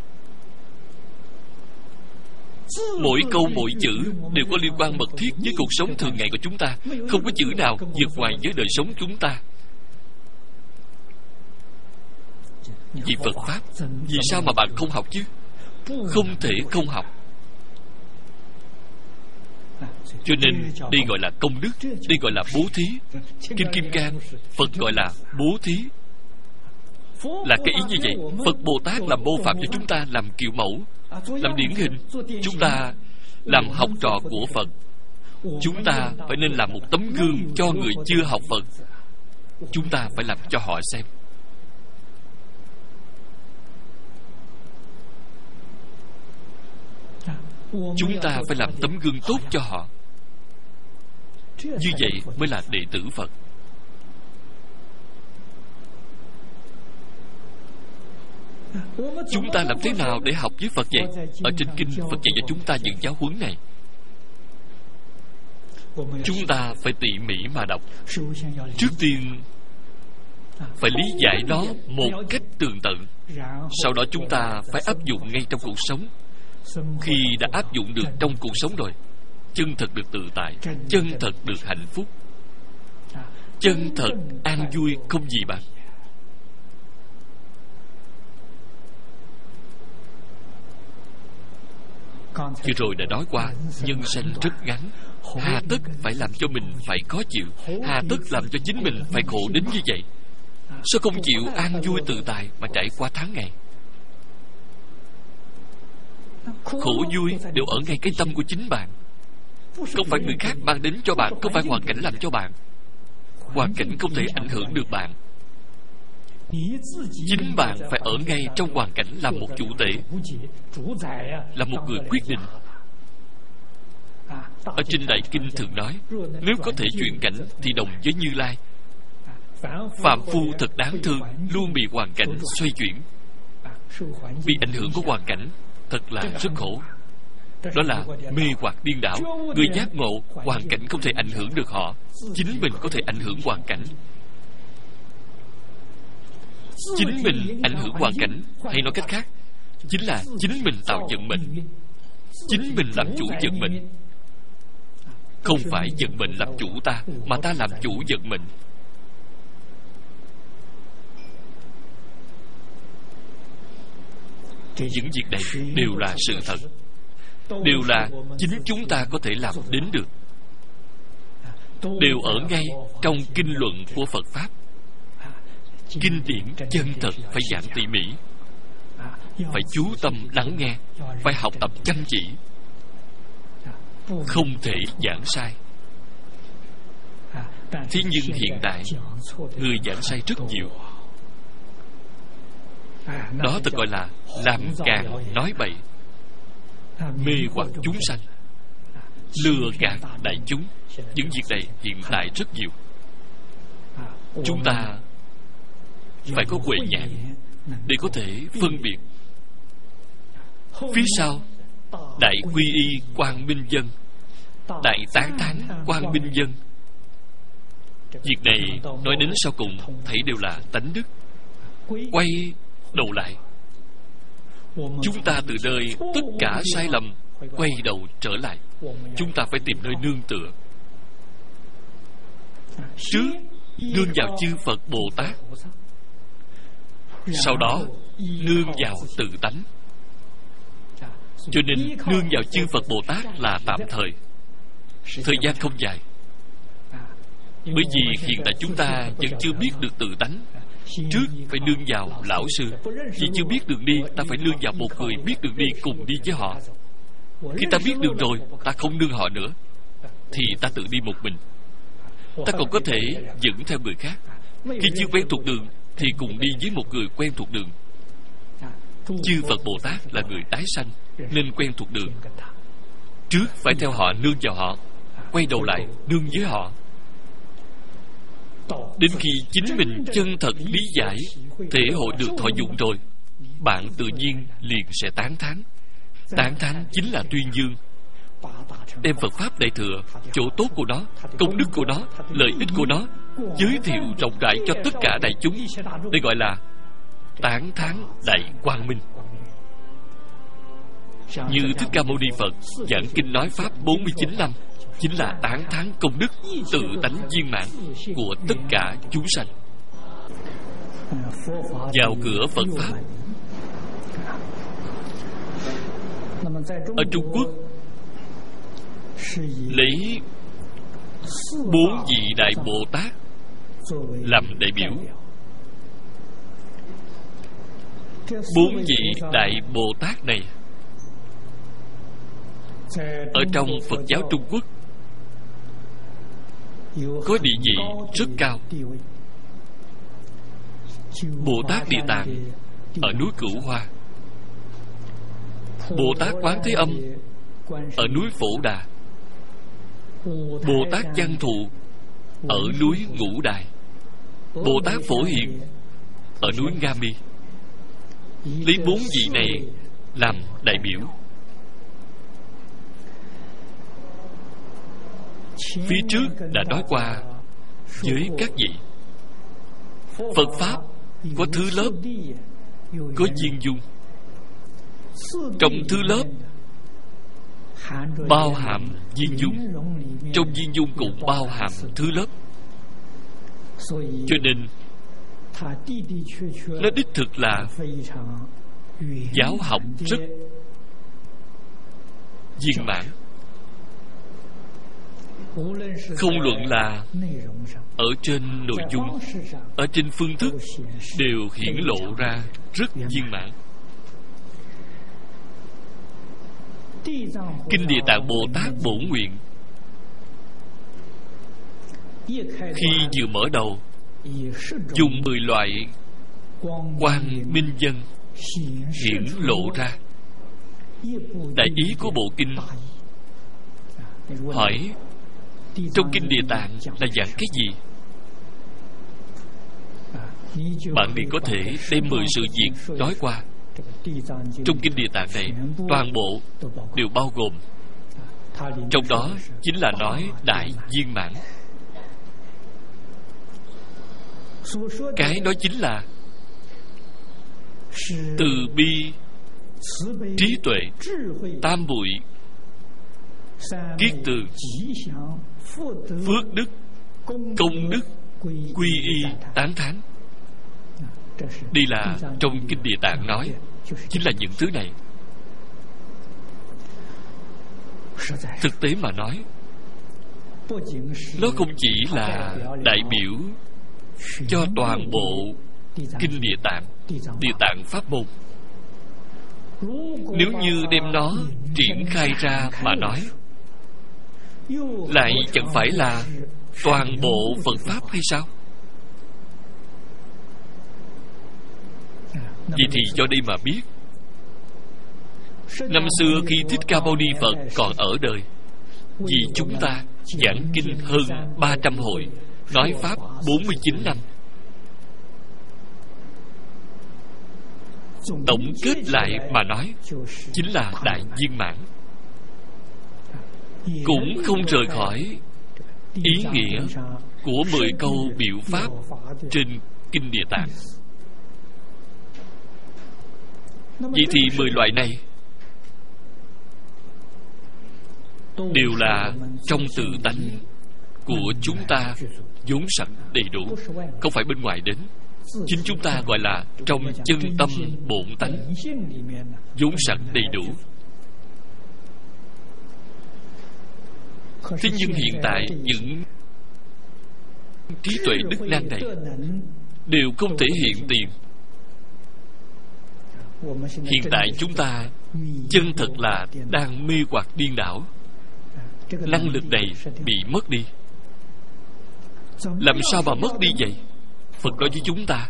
Mỗi câu mỗi chữ đều có liên quan mật thiết với cuộc sống thường ngày của chúng ta. Không có chữ nào vượt ngoài với đời sống chúng ta. Vì Phật Pháp, vì sao mà bạn không học chứ? Không thể không học. Cho nên đây gọi là công đức, đây gọi là bố thí. Kinh Kim Cang, Phật gọi là bố thí. Là cái ý như vậy. Phật Bồ Tát làm mô phạm cho chúng ta làm kiểu mẫu, làm điển hình. Chúng ta làm học trò của Phật. Chúng ta phải nên làm một tấm gương cho người chưa học Phật. Chúng ta phải làm cho họ xem. Chúng ta phải làm tấm gương tốt cho họ. Như vậy mới là đệ tử Phật. Chúng ta làm thế nào để học với Phật vậy? Ở trên kinh Phật dạy cho chúng ta những giáo huấn này. Chúng ta phải tỉ mỉ mà đọc. Trước tiên phải lý giải nó một cách tường tận. Sau đó chúng ta phải áp dụng ngay trong cuộc sống. Khi đã áp dụng được trong cuộc sống rồi, chân thật được tự tại, chân thật được hạnh phúc, chân thật an vui không gì bằng. Vừa rồi đã nói qua, nhân sinh rất ngắn, hà tất phải làm cho mình phải khó chịu, hà tất làm cho chính mình phải khổ đến như vậy. Sao không chịu an vui tự tại mà trải qua tháng ngày? Khổ vui đều ở ngay cái tâm của chính bạn. Không phải người khác mang đến cho bạn, không phải hoàn cảnh làm cho bạn. Hoàn cảnh không thể ảnh hưởng được bạn. Chính bạn phải ở ngay trong hoàn cảnh làm một chủ tể, là một người quyết định. Ở trên Đại Kinh thường nói, nếu có thể chuyển cảnh thì đồng với Như Lai. Phạm phu thật đáng thương, luôn bị hoàn cảnh xoay chuyển. Bị ảnh hưởng của hoàn cảnh thật là rất khổ. Đó là mê hoặc điên đảo. Người giác ngộ, hoàn cảnh không thể ảnh hưởng được họ, chính mình có thể ảnh hưởng hoàn cảnh. Chính mình ảnh hưởng hoàn cảnh, hay nói cách khác, chính là chính mình tạo vận mệnh. Chính mình làm chủ vận mệnh. Không phải vận mệnh làm chủ ta, mà ta làm chủ vận mệnh. Những việc này đều là sự thật, đều là chính chúng ta có thể làm đến được, đều ở ngay trong kinh luận của Phật Pháp. Kinh điển chân thật phải giảng tỉ mỉ, phải chú tâm lắng nghe, phải học tập chăm chỉ, không thể giảng sai. Thế nhưng hiện tại người giảng sai rất nhiều. Đó thật gọi là làm càng nói bậy, mê hoặc chúng sanh, lừa gạt đại chúng. Những việc này hiện tại rất nhiều. Chúng ta phải có huệ nhãn để có thể phân biệt. Phía sau Đại Quy Y Quang Minh Dân, Đại Tán Thán Quang Minh Dân. Việc này nói đến sau cùng thấy đều là tánh đức. Quay đầu lại, chúng ta từ nơi tất cả sai lầm quay đầu trở lại. Chúng ta phải tìm nơi nương tựa. Trước nương vào chư Phật Bồ Tát, sau đó nương vào tự tánh. Cho nên nương vào chư Phật Bồ Tát là tạm thời, thời gian không dài. Bởi vì hiện tại chúng ta vẫn chưa biết được tự tánh. Trước phải nương vào lão sư. Vì chưa biết đường đi, ta phải nương vào một người biết đường đi cùng đi với họ. Khi ta biết đường rồi, ta không nương họ nữa, thì ta tự đi một mình. Ta còn có thể dẫn theo người khác. Khi chưa quen thuộc đường thì cùng đi với một người quen thuộc đường. Chư Phật Bồ Tát là người tái sanh, nên quen thuộc đường. Trước phải theo họ, nương vào họ, quay đầu lại nương với họ. Đến khi chính mình chân thật lý giải, thể hội được thọ dụng rồi, bạn tự nhiên liền sẽ tán thán. Tán thán chính là tuyên dương, đem Phật Pháp Đại Thừa, chỗ tốt của nó, công đức của nó, lợi ích của nó giới thiệu rộng rãi cho tất cả đại chúng. Đây gọi là tán thán đại quang minh. Như Thích Ca Mâu Ni Phật giảng kinh nói pháp bốn mươi chín năm, chính là tán thán công đức tự tánh viên mãn của tất cả chúng sanh. Vào cửa Phật pháp. Ở Trung Quốc lấy bốn vị Đại Bồ Tát làm đại biểu. Bốn vị Đại Bồ Tát này ở trong Phật giáo Trung Quốc có địa vị rất cao. Bồ Tát Địa Tạng ở núi Cửu Hoa, Bồ Tát Quán Thế Âm ở núi Phổ Đà, Bồ Tát Văn Thù ở núi Ngũ Đài, Bồ Tát Phổ Hiền ở núi Nga Mi. Lấy bốn vị này làm đại biểu. Phía trước đã nói qua với các vị, Phật Pháp có thứ lớp, có viên dung. Trong thứ lớp bao hàm viên dung, trong viên dung cũng bao hàm thứ lớp. Cho nên nó đích thực là giáo học rất viên mãn. Không luận là ở trên nội dung, ở trên phương thức đều hiển lộ ra rất viên mãn. Kinh Địa Tạng Bồ Tát Bổn Nguyện khi vừa mở đầu dùng mười loại quang minh dân hiển lộ ra đại ý của bộ kinh. Hỏi trong Kinh Địa Tạng là giảng cái gì? Bạn liền có thể đem mười sự việc nói qua. Trong Kinh Địa Tạng này toàn bộ đều bao gồm. Trong đó chính là nói đại viên mãn. Cái đó chính là từ bi, trí tuệ, tam muội, kiết tường, phước đức, công đức, quy y, tán thán. Đây là trong Kinh Địa Tạng nói, chính là những thứ này. Thực tế mà nói, nó không chỉ là đại biểu cho toàn bộ Kinh Địa Tạng, Địa Tạng Pháp môn. Nếu như đem nó triển khai ra mà nói, lại chẳng phải là toàn bộ Phật Pháp hay sao? Vậy thì do đây mà biết, năm xưa khi Thích Ca Mâu Ni Phật còn ở đời, vì chúng ta giảng kinh hơn ba trăm hội, nói Pháp bốn mươi chín năm. Tổng kết lại mà nói, chính là đại viên mãn. Cũng không rời khỏi ý nghĩa của mười câu biểu pháp trên Kinh Địa Tạng. Vậy thì mười loại này đều là trong tự tánh của chúng ta vốn sẵn đầy đủ, không phải bên ngoài đến. Chính chúng ta gọi là trong chân tâm bổn tánh vốn sẵn đầy đủ. Thế nhưng hiện tại những trí tuệ đức năng này đều không thể hiện tiền. Hiện tại chúng ta chân thật là đang mê hoặc điên đảo. Năng lực này bị mất đi. Làm sao mà mất đi vậy? Phật nói với chúng ta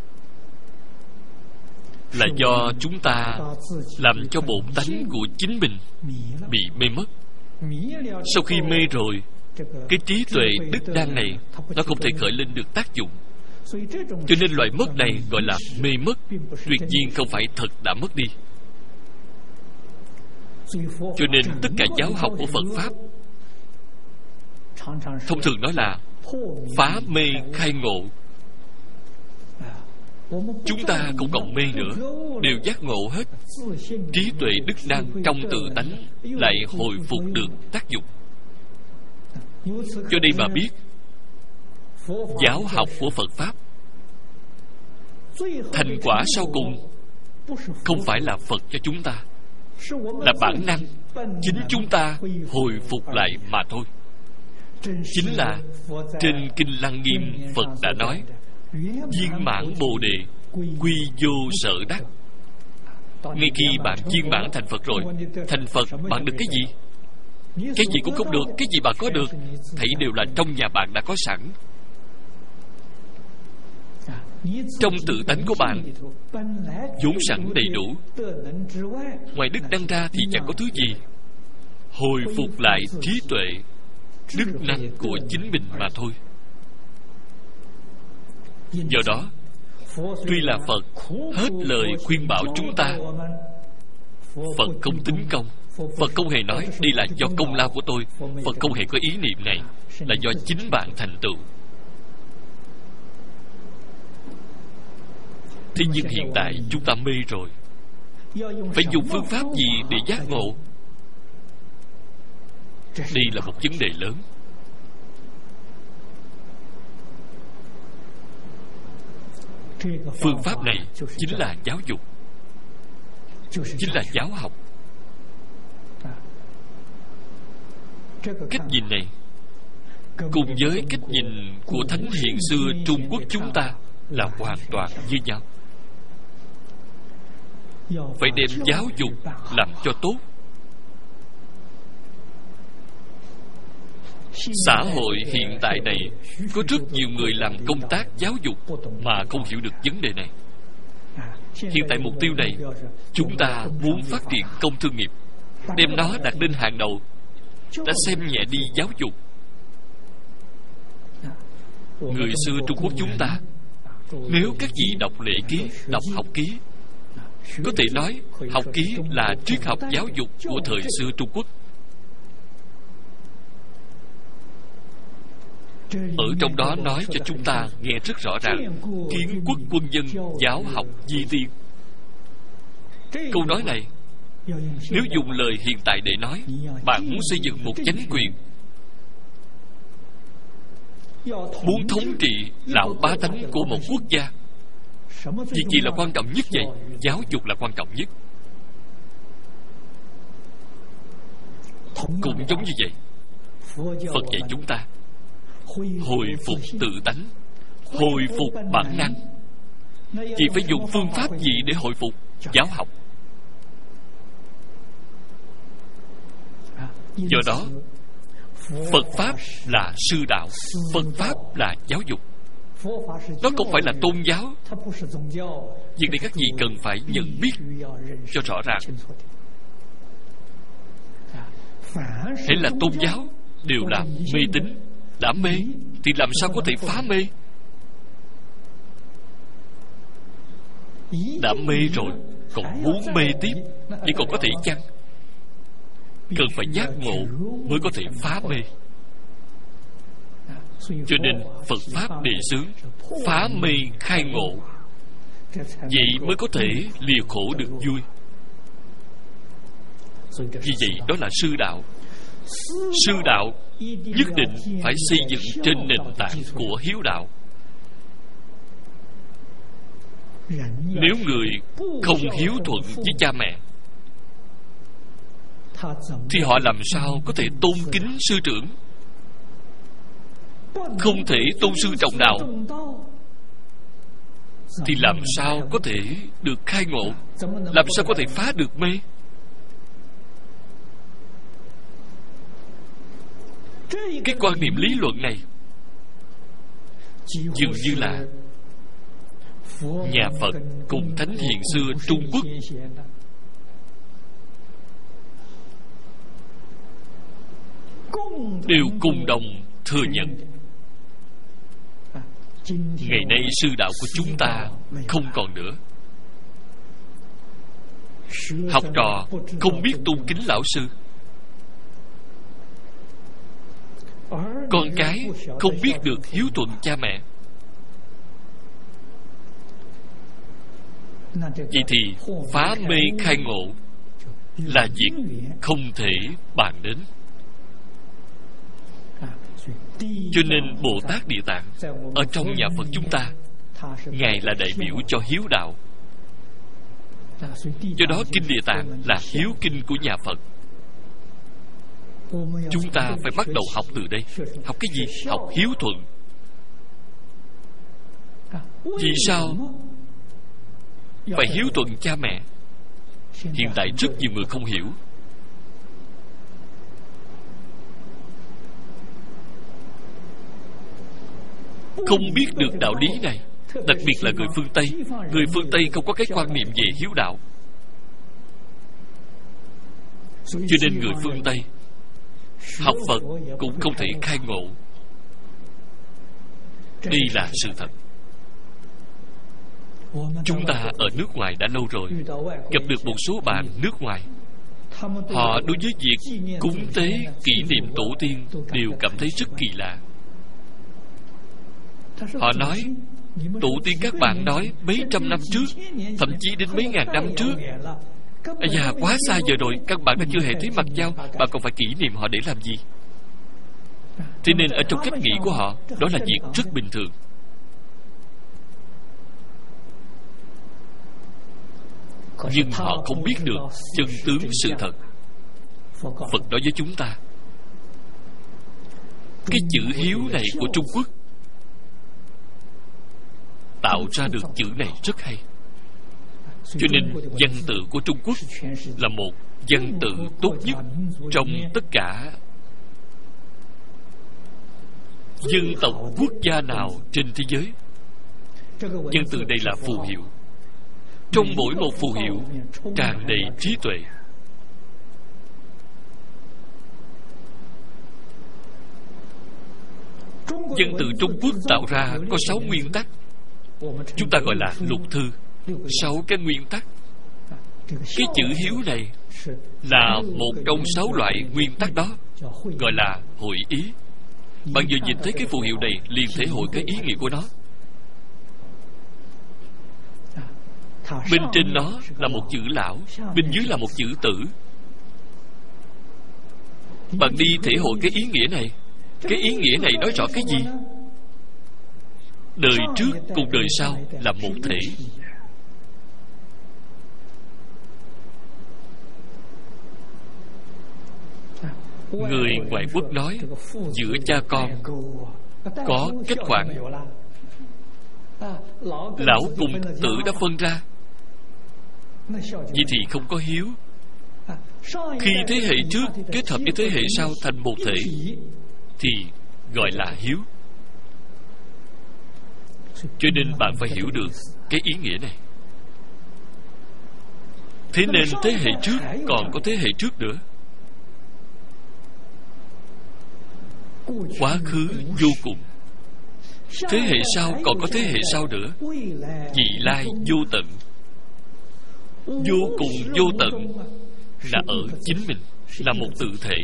là do chúng ta làm cho bổn tánh của chính mình bị mê mất. Sau khi mê rồi, cái trí tuệ đức năng này nó không thể khởi lên được tác dụng. Cho nên loại mất này gọi là mê mất, tuyệt nhiên không phải thật đã mất đi. Cho nên tất cả giáo học của Phật Pháp thông thường nói là phá mê khai ngộ. chúng ta không còn mê nữa, đều giác ngộ hết. Trí tuệ đức năng trong tự tánh lại hồi phục được tác dụng. Cho đây mà biết, giáo học của Phật Pháp thành quả sau cùng không phải là Phật cho chúng ta, là bản năng chính chúng ta hồi phục lại mà thôi. Chính là trên Kinh Lăng Nghiêm Phật đã nói: viên mãn Bồ Đề, quy vô sở đắc. Ngay khi bạn viên mãn thành Phật rồi, thành Phật bạn được cái gì? Cái gì cũng không được. Cái gì bạn có được, thấy đều là trong nhà bạn đã có sẵn. Trong tự tánh của bạn vốn sẵn đầy đủ, ngoài đức năng ra thì chẳng có thứ gì. Hồi phục lại trí tuệ, đức năng của chính mình mà thôi. Do đó, tuy là Phật hết lời khuyên bảo chúng ta, Phật không tính công. Phật không hề nói đây là do công lao của tôi. Phật không hề có ý niệm này, là do chính bạn thành tựu. Thế nhưng hiện tại chúng ta mê rồi, phải dùng phương pháp gì để giác ngộ? Đây là một vấn đề lớn. Phương pháp này chính là giáo dục, chính là giáo học. Cách nhìn này cùng với cách nhìn của thánh hiền xưa Trung Quốc chúng ta là hoàn toàn như nhau. Phải đem giáo dục làm cho tốt. Xã hội hiện tại này có rất nhiều người làm công tác giáo dục mà không hiểu được vấn đề này. Hiện tại mục tiêu này, chúng ta muốn phát triển công thương nghiệp, đem nó đặt lên hàng đầu, đã xem nhẹ đi giáo dục. Người xưa Trung Quốc chúng ta, nếu các vị đọc lễ ký, đọc học ký, có thể nói học ký là triết học giáo dục của thời xưa Trung Quốc. Ở trong đó nói cho chúng ta nghe rất rõ ràng: kiến quốc quân dân, giáo học di tiên. Câu nói này, nếu dùng lời hiện tại để nói, bạn muốn xây dựng một chánh quyền, muốn thống trị lão bá tánh của một quốc gia, việc gì là quan trọng nhất vậy? Giáo dục là quan trọng nhất. Cũng giống như vậy, Phật dạy chúng ta hồi phục tự tánh, hồi phục bản năng. Chỉ phải dùng phương pháp gì để hồi phục? Giáo học. Do đó, Phật Pháp là sư đạo, Phật Pháp là giáo dục. Nó không phải là tôn giáo. Việc này các vị cần phải nhận biết cho rõ ràng. Hễ là tôn giáo đều là mê tín. Đã mê thì làm sao có thể phá mê? Đã mê rồi còn muốn mê tiếp, vậy còn có thể chăng? Cần phải giác ngộ mới có thể phá mê. Cho nên Phật Pháp đề xướng phá mê khai ngộ, vậy mới có thể lìa khổ được vui. Vì vậy đó là sư đạo. Sư đạo nhất định phải xây dựng trên nền tảng của hiếu đạo. Nếu người không hiếu thuận với cha mẹ thì họ làm sao có thể tôn kính sư trưởng? Không thể tôn sư trọng đạo thì làm sao có thể được khai ngộ? Làm sao có thể phá được mê? Cái quan niệm lý luận này dường như là nhà Phật cùng thánh hiền xưa Trung Quốc đều cùng đồng thừa nhận. Ngày nay sư đạo của chúng ta không còn nữa. Học trò không biết tôn kính lão sư, con cái không biết được hiếu thuận cha mẹ. Vậy thì phá mê khai ngộ là việc không thể bàn đến. Cho nên Bồ Tát Địa Tạng ở trong nhà Phật chúng ta, Ngài là đại biểu cho hiếu đạo. Do đó Kinh Địa Tạng là hiếu kinh của nhà Phật. Chúng ta phải bắt đầu học từ đây. Học cái gì? Học hiếu thuận. Vì sao phải hiếu thuận cha mẹ? Hiện tại rất nhiều người không hiểu. Không biết được đạo lý này. Đặc biệt là người phương Tây. Người phương Tây không có cái quan niệm về hiếu đạo. Cho nên người phương Tây học Phật cũng không thể khai ngộ. Đây là sự thật. Chúng ta ở nước ngoài đã lâu rồi, gặp được một số bạn nước ngoài. Họ đối với việc cúng tế kỷ niệm tổ tiên đều cảm thấy rất kỳ lạ. Họ nói, tổ tiên các bạn nói mấy trăm năm trước, thậm chí đến mấy ngàn năm trước. Ây da, quá xa giờ rồi, các bạn đã chưa hề thấy mặt nhau, bạn còn phải kỷ niệm họ để làm gì? Thế nên ở trong cách nghĩ của họ, đó là việc rất bình thường. Nhưng họ không biết được chân tướng sự thật. Phật nói với chúng ta, cái chữ hiếu này của Trung Quốc tạo ra được chữ này rất hay. Cho nên văn tự của Trung Quốc là một văn tự tốt nhất trong tất cả dân tộc quốc gia nào trên thế giới. Văn tự đây là phù hiệu. Trong mỗi một phù hiệu tràn đầy trí tuệ. Văn tự Trung Quốc tạo ra có sáu nguyên tắc. Chúng ta gọi là lục thư. Sáu cái nguyên tắc. Cái chữ hiếu này là một trong sáu loại nguyên tắc đó, gọi là hội ý. Bạn vừa nhìn thấy cái phù hiệu này liền thể hội cái ý nghĩa của nó. Bên trên nó là một chữ lão, bên dưới là một chữ tử. Bạn đi thể hội cái ý nghĩa này. Cái ý nghĩa này nói rõ cái gì? Đời trước cùng đời sau là một thể. Người ngoại quốc nói giữa cha con có kết khoản, lão cùng tử đã phân ra. Vậy thì không có hiếu. Khi thế hệ trước kết hợp với thế hệ sau thành một thể thì gọi là hiếu. Cho nên bạn phải hiểu được cái ý nghĩa này. Thế nên thế hệ trước còn có thế hệ trước nữa. Quá khứ vô cùng, thế hệ sau còn có thế hệ sau nữa. Vị lai vô tận. Vô cùng vô tận là ở chính mình, là một tự thể.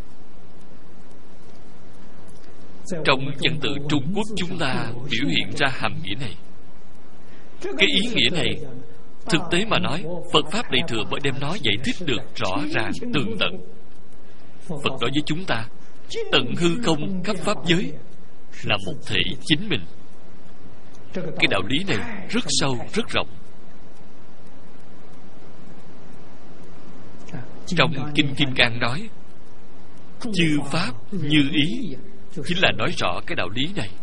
Trong văn tự Trung Quốc chúng ta biểu hiện ra hàm nghĩa này. Cái ý nghĩa này, thực tế mà nói, Phật Pháp Đại Thừa mới đem nó giải thích được rõ ràng tường tận. Phật nói với chúng ta, tận hư không khắp pháp giới là một thể chính mình. Cái đạo lý này rất sâu, rất rộng. Trong Kinh Kim Cang nói, chư pháp như ý, chính là nói rõ cái đạo lý này.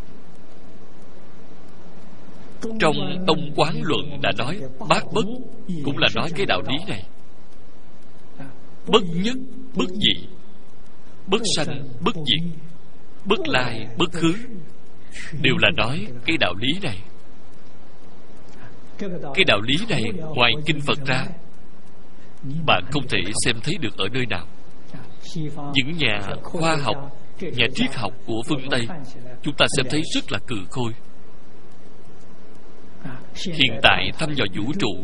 Trong Tông Quán Luận đã nói, bát bất cũng là nói cái đạo lý này. Bất nhất, bất dị, bất sanh, bất diệt, bất lai, bất hứa, đều là nói cái đạo lý này. Cái đạo lý này ngoài kinh Phật ra, bạn không thể xem thấy được ở nơi nào. Những nhà khoa học, nhà triết học của phương Tây, chúng ta xem thấy rất là cừ khôi. Hiện tại thăm dò vũ trụ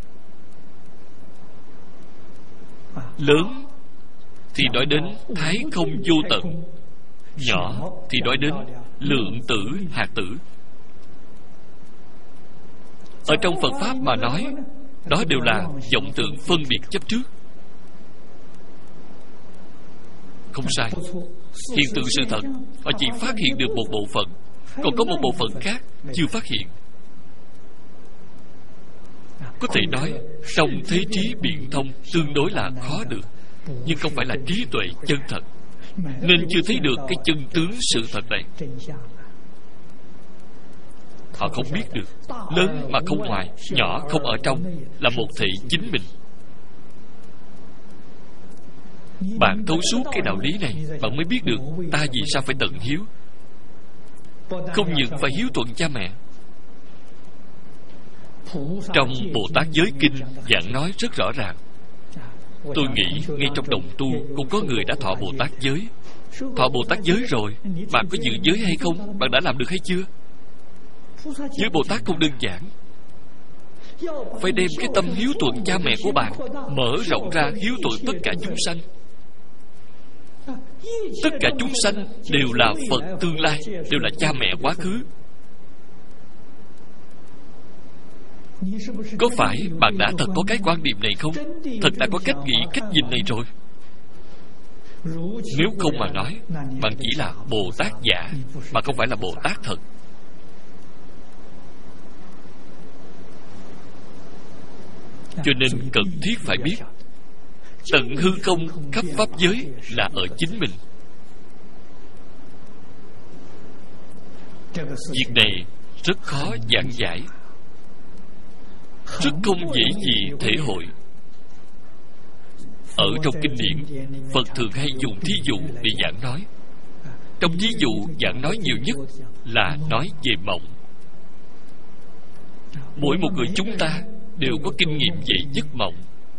lớn thì nói đến thái không vô tận, nhỏ thì nói đến lượng tử hạt tử. Ở trong Phật Pháp mà nói, đó đều là vọng tưởng phân biệt chấp trước. Không sai. Hiện tượng sự thật, họ chỉ phát hiện được một bộ phận, còn có một bộ phận khác chưa phát hiện. Có thể nói trong thế trí biện thông tương đối là khó được, nhưng không phải là trí tuệ chân thật, nên chưa thấy được cái chân tướng sự thật này. Họ không biết được lớn mà không ngoài, nhỏ không ở trong, là một thể chính mình. Bạn thấu suốt cái đạo lý này, bạn mới biết được ta vì sao phải tận hiếu. Không những phải hiếu thuận cha mẹ. Trong Bồ Tát Giới Kinh giảng nói rất rõ ràng. Tôi nghĩ ngay trong đồng tu cũng có người đã thọ Bồ Tát Giới. Thọ Bồ Tát Giới rồi, bạn có giữ giới hay không? Bạn đã làm được hay chưa? Giới Bồ Tát không đơn giản. Phải đem cái tâm hiếu thuận cha mẹ của bạn mở rộng ra hiếu thuận tất cả chúng sanh. Tất cả chúng sanh đều là Phật tương lai, đều là cha mẹ quá khứ. Có phải bạn đã thật có cái quan niệm này không? Thật đã có cách nghĩ, cách nhìn này rồi? Nếu không mà nói, bạn chỉ là Bồ Tát giả, mà không phải là Bồ Tát thật. Cho nên cần thiết phải biết, tận hư không khắp pháp giới là ở chính mình. Việc này rất khó giảng giải, rất không dễ gì thể hội. Ở trong kinh điển, Phật thường hay dùng thí dụ để giảng nói. Trong thí dụ giảng nói nhiều nhất là nói về mộng. Mỗi một người chúng ta đều có kinh nghiệm về giấc mộng.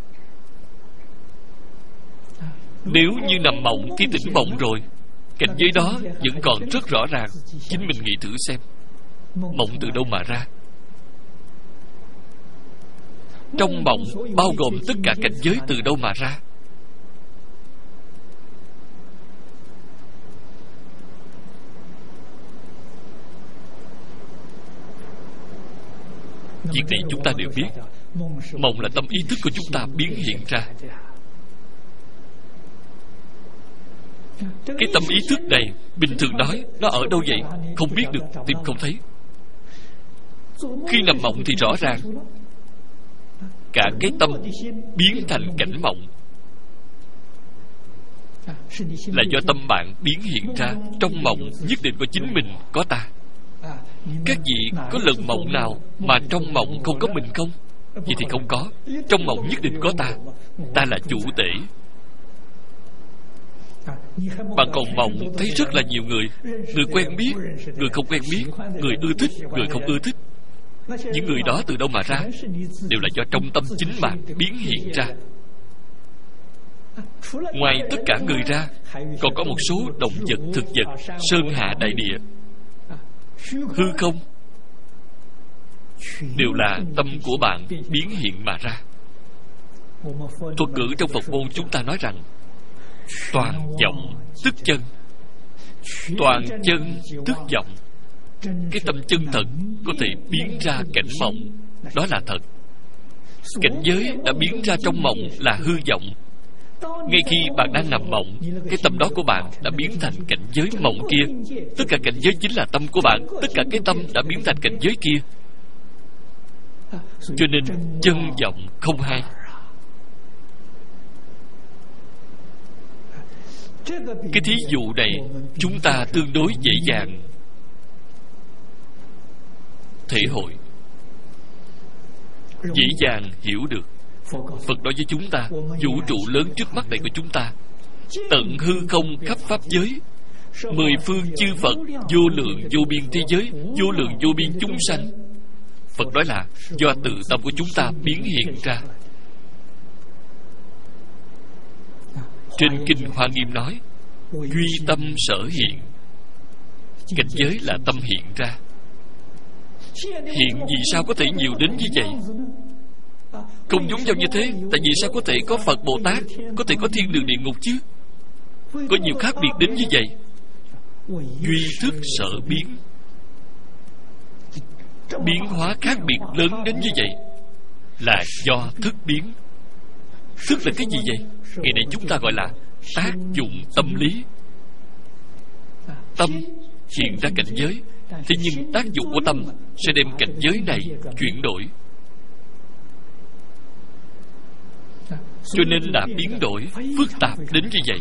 Nếu như nằm mộng khi tỉnh mộng rồi, cảnh giới đó vẫn còn rất rõ ràng. Chính mình nghĩ thử xem, mộng từ đâu mà ra? Trong mộng bao gồm tất cả cảnh giới từ đâu mà ra? Việc này chúng ta đều biết. Mộng là tâm ý thức của chúng ta biến hiện ra. Cái tâm ý thức này, bình thường nói, nó ở đâu vậy? Không biết được, tìm không thấy. Khi nằm mộng thì rõ ràng, cả cái tâm biến thành cảnh mộng là do tâm bạn biến hiện ra. Trong mộng nhất định có chính mình, có ta. Các vị có lần mộng nào mà trong mộng không có mình không? Vậy thì không có. Trong mộng nhất định có ta. Ta là chủ tể. Bạn còn mộng thấy rất là nhiều người. Người quen biết, người không quen biết, người ưa thích, người không ưa thích. Những người đó từ đâu mà ra? Đều là do trong tâm chính bạn biến hiện ra. Ngoài tất cả người ra, còn có một số động vật, thực vật, sơn hà đại địa, hư không, đều là tâm của bạn biến hiện mà ra. Thuật ngữ trong Phật môn chúng ta nói rằng toàn vọng tức chân, toàn chân tức vọng. Cái tâm chân thật có thể biến ra cảnh mộng, đó là thật. Cảnh giới đã biến ra trong mộng là hư vọng. Ngay khi bạn đang nằm mộng, cái tâm đó của bạn đã biến thành cảnh giới mộng kia. Tất cả cảnh giới chính là tâm của bạn. Tất cả cái tâm đã biến thành cảnh giới kia. Cho nên chân vọng không hai. Cái thí dụ này chúng ta tương đối dễ dàng thể hội, dễ dàng hiểu được. Phật nói với chúng ta, vũ trụ lớn trước mắt này của chúng ta, tận hư không khắp pháp giới, mười phương chư Phật, vô lượng vô biên thế giới, vô lượng vô biên chúng sanh. Phật nói là do tự tâm của chúng ta biến hiện ra. Trên kinh Hoa Nghiêm nói, duy tâm sở hiện. Cảnh giới là tâm hiện ra. Hiện vì sao có thể nhiều đến như vậy? Không giống nhau như thế. Tại vì sao có thể có Phật Bồ Tát, có thể có thiên đường địa ngục chứ? Có nhiều khác biệt đến như vậy. Duy thức sở biến. Biến hóa khác biệt lớn đến như vậy là do thức biến. Thức là cái gì vậy? Ngày nay chúng ta gọi là tác dụng tâm lý. Tâm hiện ra cảnh giới, thế nhưng tác dụng của tâm sẽ đem cảnh giới này chuyển đổi. Cho nên là biến đổi phức tạp đến như vậy.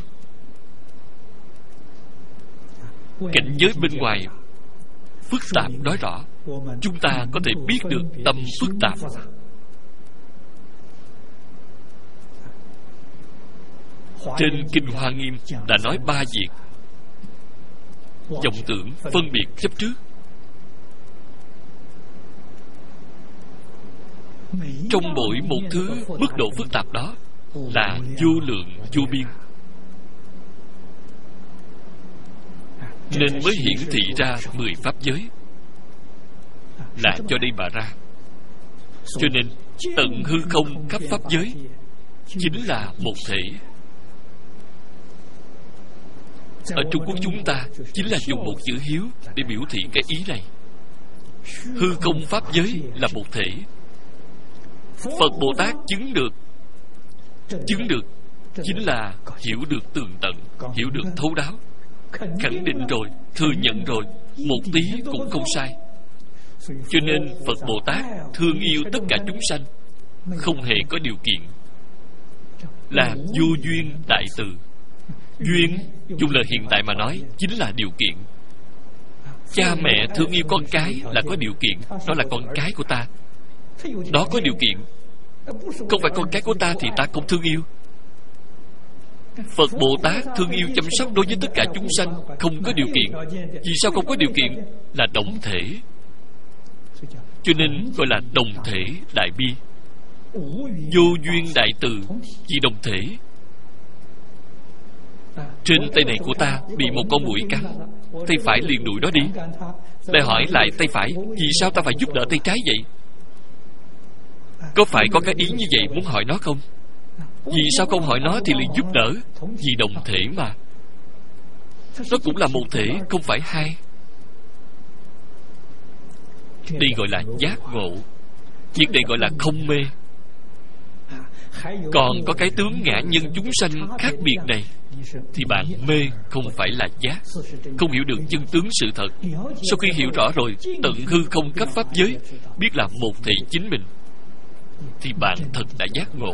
Cảnh giới bên ngoài phức tạp nói rõ, chúng ta có thể biết được tâm phức tạp. Trên Kinh Hoa Nghiêm đã nói ba việc: vọng tưởng, phân biệt, chấp trước. Trong mỗi một thứ mức độ phức tạp đó là vô lượng vô biên, nên mới hiển thị ra mười pháp giới, là cho đây mà ra. Cho nên tận hư không khắp pháp giới chính là một thể. Ở Trung Quốc chúng ta chính là dùng một chữ hiếu để biểu thị cái ý này. Hư không pháp giới là một thể. Phật Bồ Tát chứng được, chứng được chính là hiểu được tường tận, hiểu được thấu đáo, khẳng định rồi, thừa nhận rồi, một tí cũng không sai. Cho nên Phật Bồ Tát thương yêu tất cả chúng sanh, không hề có điều kiện, là vô duyên đại từ. Duyên dùng lời hiện tại mà nói chính là điều kiện. Cha mẹ thương yêu con cái là có điều kiện, đó là con cái của ta, đó có điều kiện. Không phải con cái của ta thì ta không thương yêu. Phật Bồ Tát thương yêu chăm sóc đối với tất cả chúng sanh, không có điều kiện. Vì sao không có điều kiện? Là đồng thể. Cho nên gọi là đồng thể đại bi. Vô duyên đại từ, vì đồng thể. Trên tay này của ta bị một con muỗi cắn, tay phải liền đuổi nó đi. Lại hỏi lại tay phải, vì sao ta phải giúp đỡ tay trái vậy? Có phải có cái ý như vậy muốn hỏi nó không? Vì sao không hỏi nó thì liền giúp đỡ? Vì đồng thể mà. Nó cũng là một thể, không phải hai. Đây gọi là giác ngộ. Việc này gọi là không mê. Còn có cái tướng ngã nhân chúng sanh khác biệt này thì bạn mê, không phải là giác. Không hiểu được chân tướng sự thật. Sau khi hiểu rõ rồi, tận hư không khắp pháp giới, biết là một thể chính mình, thì bạn thật đã giác ngộ.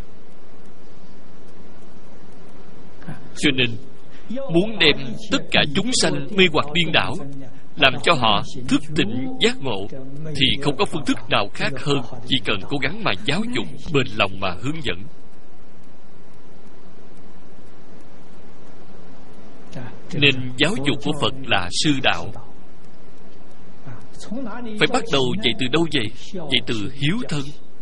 Cho nên muốn đem tất cả chúng sanh mê hoặc điên đảo, làm cho họ thức tỉnh giác ngộ, thì không có phương thức nào khác hơn, chỉ cần cố gắng mà giáo dục, bền lòng mà hướng dẫn. Nên giáo dục của Phật là sư đạo. Phải bắt đầu dạy từ đâu vậy? Dạy từ hiếu thân.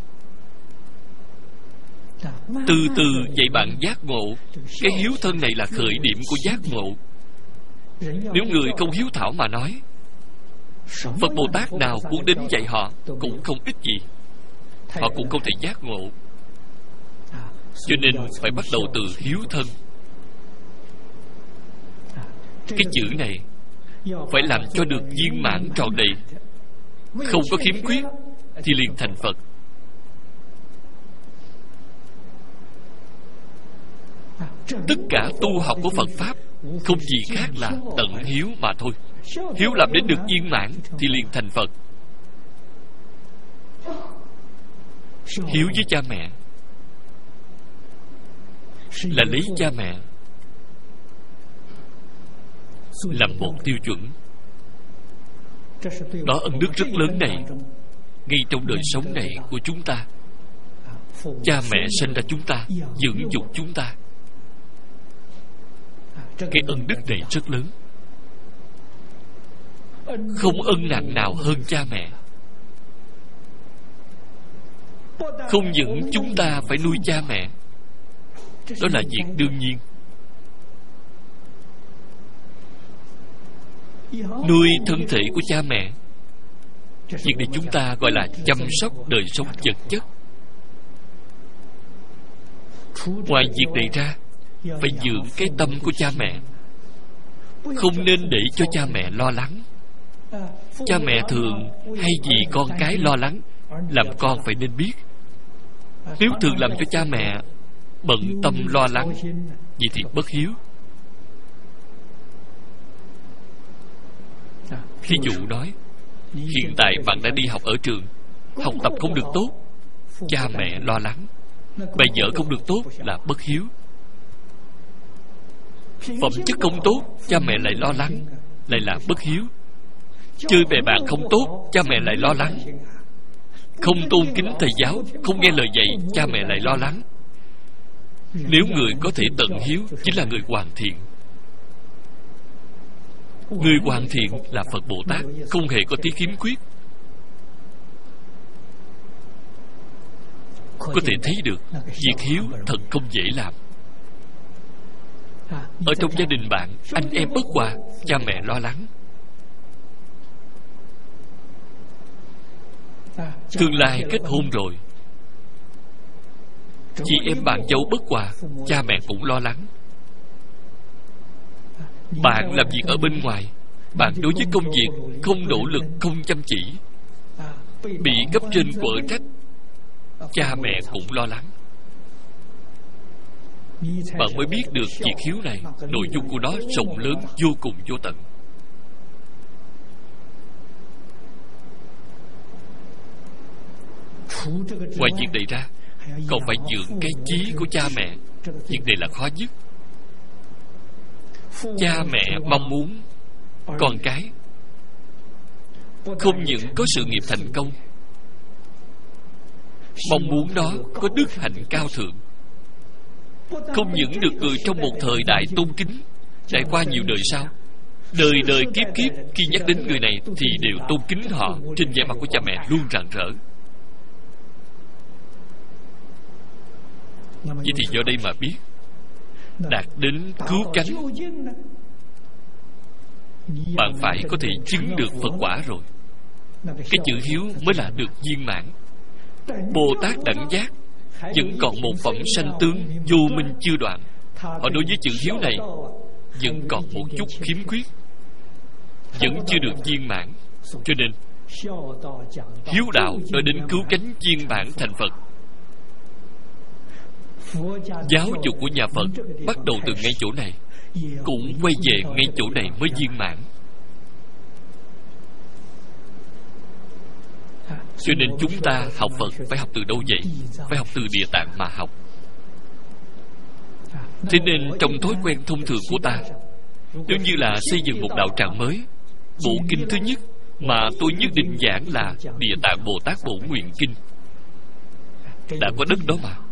Từ từ dạy bạn giác ngộ. Cái hiếu thân này là khởi điểm của giác ngộ. Nếu người không hiếu thảo mà nói, Phật Bồ Tát nào muốn đến dạy họ cũng không ích gì, họ cũng không thể giác ngộ. Cho nên phải bắt đầu từ hiếu thân. Cái chữ này phải làm cho được viên mãn tròn đầy, không có khiếm khuyết thì liền thành Phật. Tất cả tu học của Phật Pháp không gì khác là tận hiếu mà thôi. Hiếu làm đến được viên mãn thì liền thành Phật. Hiếu với cha mẹ là lấy cha mẹ làm một tiêu chuẩn. Đó ân đức rất lớn này, ngay trong đời sống này của chúng ta. Cha mẹ sinh ra chúng ta, dưỡng dục chúng ta. Cái ân đức này rất lớn. Không ân nặng nào hơn cha mẹ. Không những chúng ta phải nuôi cha mẹ, đó là việc đương nhiên. Nuôi thân thể của cha mẹ, việc này chúng ta gọi là chăm sóc đời sống vật chất. Ngoài việc này ra, phải dưỡng cái tâm của cha mẹ. Không nên để cho cha mẹ lo lắng. Cha mẹ thường hay vì con cái lo lắng, làm con phải nên biết. Nếu thường làm cho cha mẹ bận tâm lo lắng, vậy thì bất hiếu. Thí dụ nói, hiện tại bạn đã đi học ở trường, học tập không được tốt, cha mẹ lo lắng. Bài vở không được tốt là bất hiếu. Phẩm chất không tốt, cha mẹ lại lo lắng, lại là bất hiếu. Chơi bè bạn không tốt, cha mẹ lại lo lắng. Không tôn kính thầy giáo, không nghe lời dạy, cha mẹ lại lo lắng. Nếu người có thể tận hiếu chính là người hoàn thiện. Người hoàn thiện là Phật Bồ Tát, không hề có tí khiếm khuyết. Có thể thấy được việc hiếu thật không dễ làm. Ở trong gia đình bạn, anh em bất hòa, cha mẹ lo lắng. Tương lai kết hôn rồi, chị em bạn dâu bất hòa, cha mẹ cũng lo lắng. Bạn làm việc ở bên ngoài, bạn đối với công việc không nỗ lực, không chăm chỉ, bị cấp trên quở trách, cha mẹ cũng lo lắng. Bạn mới biết được việc hiếu này, nội dung của nó rộng lớn vô cùng vô tận. Ngoài việc này ra, còn phải dưỡng cái chí của cha mẹ. Việc này là khó nhất. Cha mẹ mong muốn con cái không những có sự nghiệp thành công, mong muốn nó có đức hạnh cao thượng, không những được người trong một thời đại tôn kính, trải qua nhiều đời sau, đời đời kiếp kiếp khi nhắc đến người này thì đều tôn kính họ. Trên vẻ mặt của cha mẹ luôn rạng rỡ. Vậy thì do đây mà biết, đạt đến cứu cánh, bạn phải có thể chứng được Phật quả rồi. Cái chữ hiếu mới là được viên mãn. Bồ Tát đẳng giác vẫn còn một phẩm sanh tướng vô minh chưa đoạn. Họ đối với chữ hiếu này vẫn còn một chút khiếm khuyết, vẫn chưa được viên mãn. Cho nên hiếu đạo nói đến cứu cánh viên mãn thành Phật. Giáo dục của nhà Phật bắt đầu từ ngay chỗ này, cũng quay về ngay chỗ này mới viên mãn. Cho nên chúng ta học Phật phải học từ đâu vậy? Phải học từ Địa Tạng mà học. Thế nên trong thói quen thông thường của ta, nếu như là xây dựng một đạo tràng mới, bộ kinh thứ nhất mà tôi nhất định giảng là Địa Tạng Bồ Tát Bổ Nguyện Kinh. Đã có đất đó mà.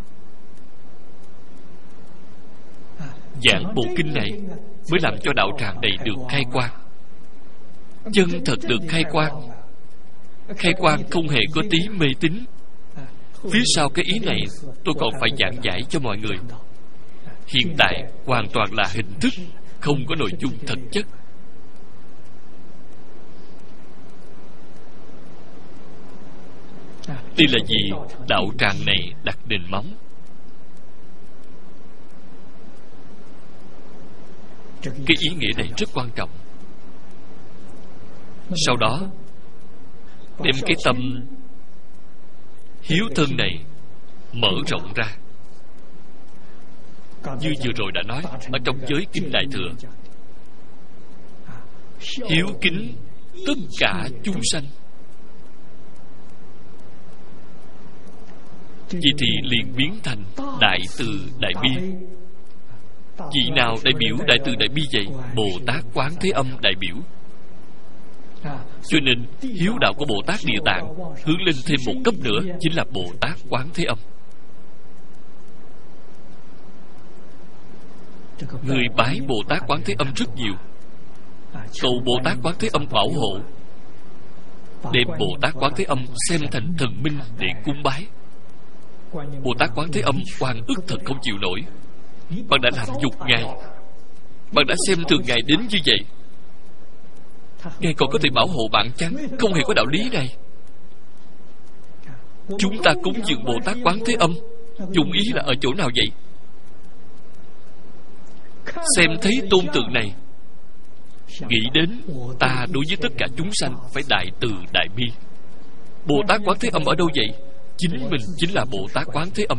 Giảng bộ kinh này mới làm cho đạo tràng này được khai quang, chân thật được khai quang. Khai quang không hề có tí mê tín. Phía sau cái ý này tôi còn phải giảng giải cho mọi người. Hiện tại hoàn toàn là hình thức, không có nội dung thực chất. Đây là vì đạo tràng này đặt nền móng. Cái ý nghĩa này rất quan trọng. Sau đó đem cái tâm hiếu thân này mở rộng ra. Như vừa rồi đã nói ở trong giới Kinh Đại Thừa, hiếu kính tất cả chúng sanh. Vậy thì liền biến thành đại từ đại bi. Vị nào đại biểu đại từ đại bi vậy? Bồ Tát Quán Thế Âm đại biểu. Cho nên hiếu đạo của Bồ Tát Địa Tạng hướng lên thêm một cấp nữa, chính là Bồ Tát Quán Thế Âm. Người bái Bồ Tát Quán Thế Âm rất nhiều, cầu Bồ Tát Quán Thế Âm bảo hộ, đem Bồ Tát Quán Thế Âm xem thành thần minh để cúng bái. Bồ Tát Quán Thế Âm oan ức thật không chịu nổi. Bạn đã làm nhục Ngài, bạn đã xem thường Ngài đến như vậy, Ngài còn có thể bảo hộ bạn chăng? Không hề có đạo lý này. Chúng ta cúng dường Bồ Tát Quán Thế Âm, dụng ý là ở chỗ nào vậy? Xem thấy tôn tượng này, nghĩ đến ta đối với tất cả chúng sanh phải đại từ đại bi. Bồ Tát Quán Thế Âm ở đâu vậy? Chính mình chính là Bồ Tát Quán Thế Âm.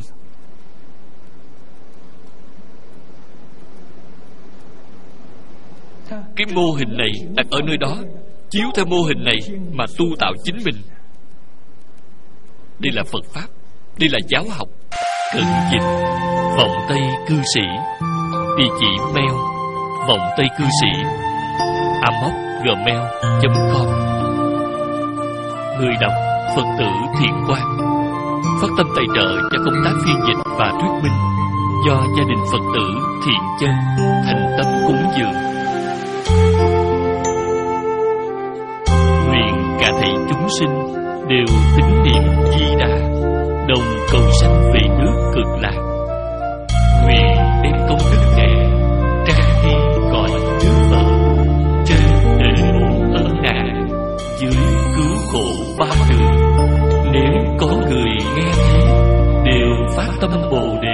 Cái mô hình này đặt ở nơi đó, chiếu theo mô hình này mà tu tạo chính mình. Đây là Phật Pháp, đây là giáo học. Cận dịch vọng Tây cư sĩ. Địa chỉ mail vọng Tây cư sĩ a m o c gmail chấm com. Người đọc Phật tử Thiện Quang. Phát tâm tài trợ cho công tác phiên dịch và thuyết minh do gia đình Phật tử Thiện Chân thành tâm cúng dường. Nguyện cả thảy chúng sinh đều tín niệm Di Đà, đồng cầu sanh về nước Cực Lạc. Nguyện đem công đức này trang đi gọi nước vợ, trên đền bù ân nạn, dưới cứu khổ ba đường. Nếu có người nghe thấy đều phát tâm Bồ Đề,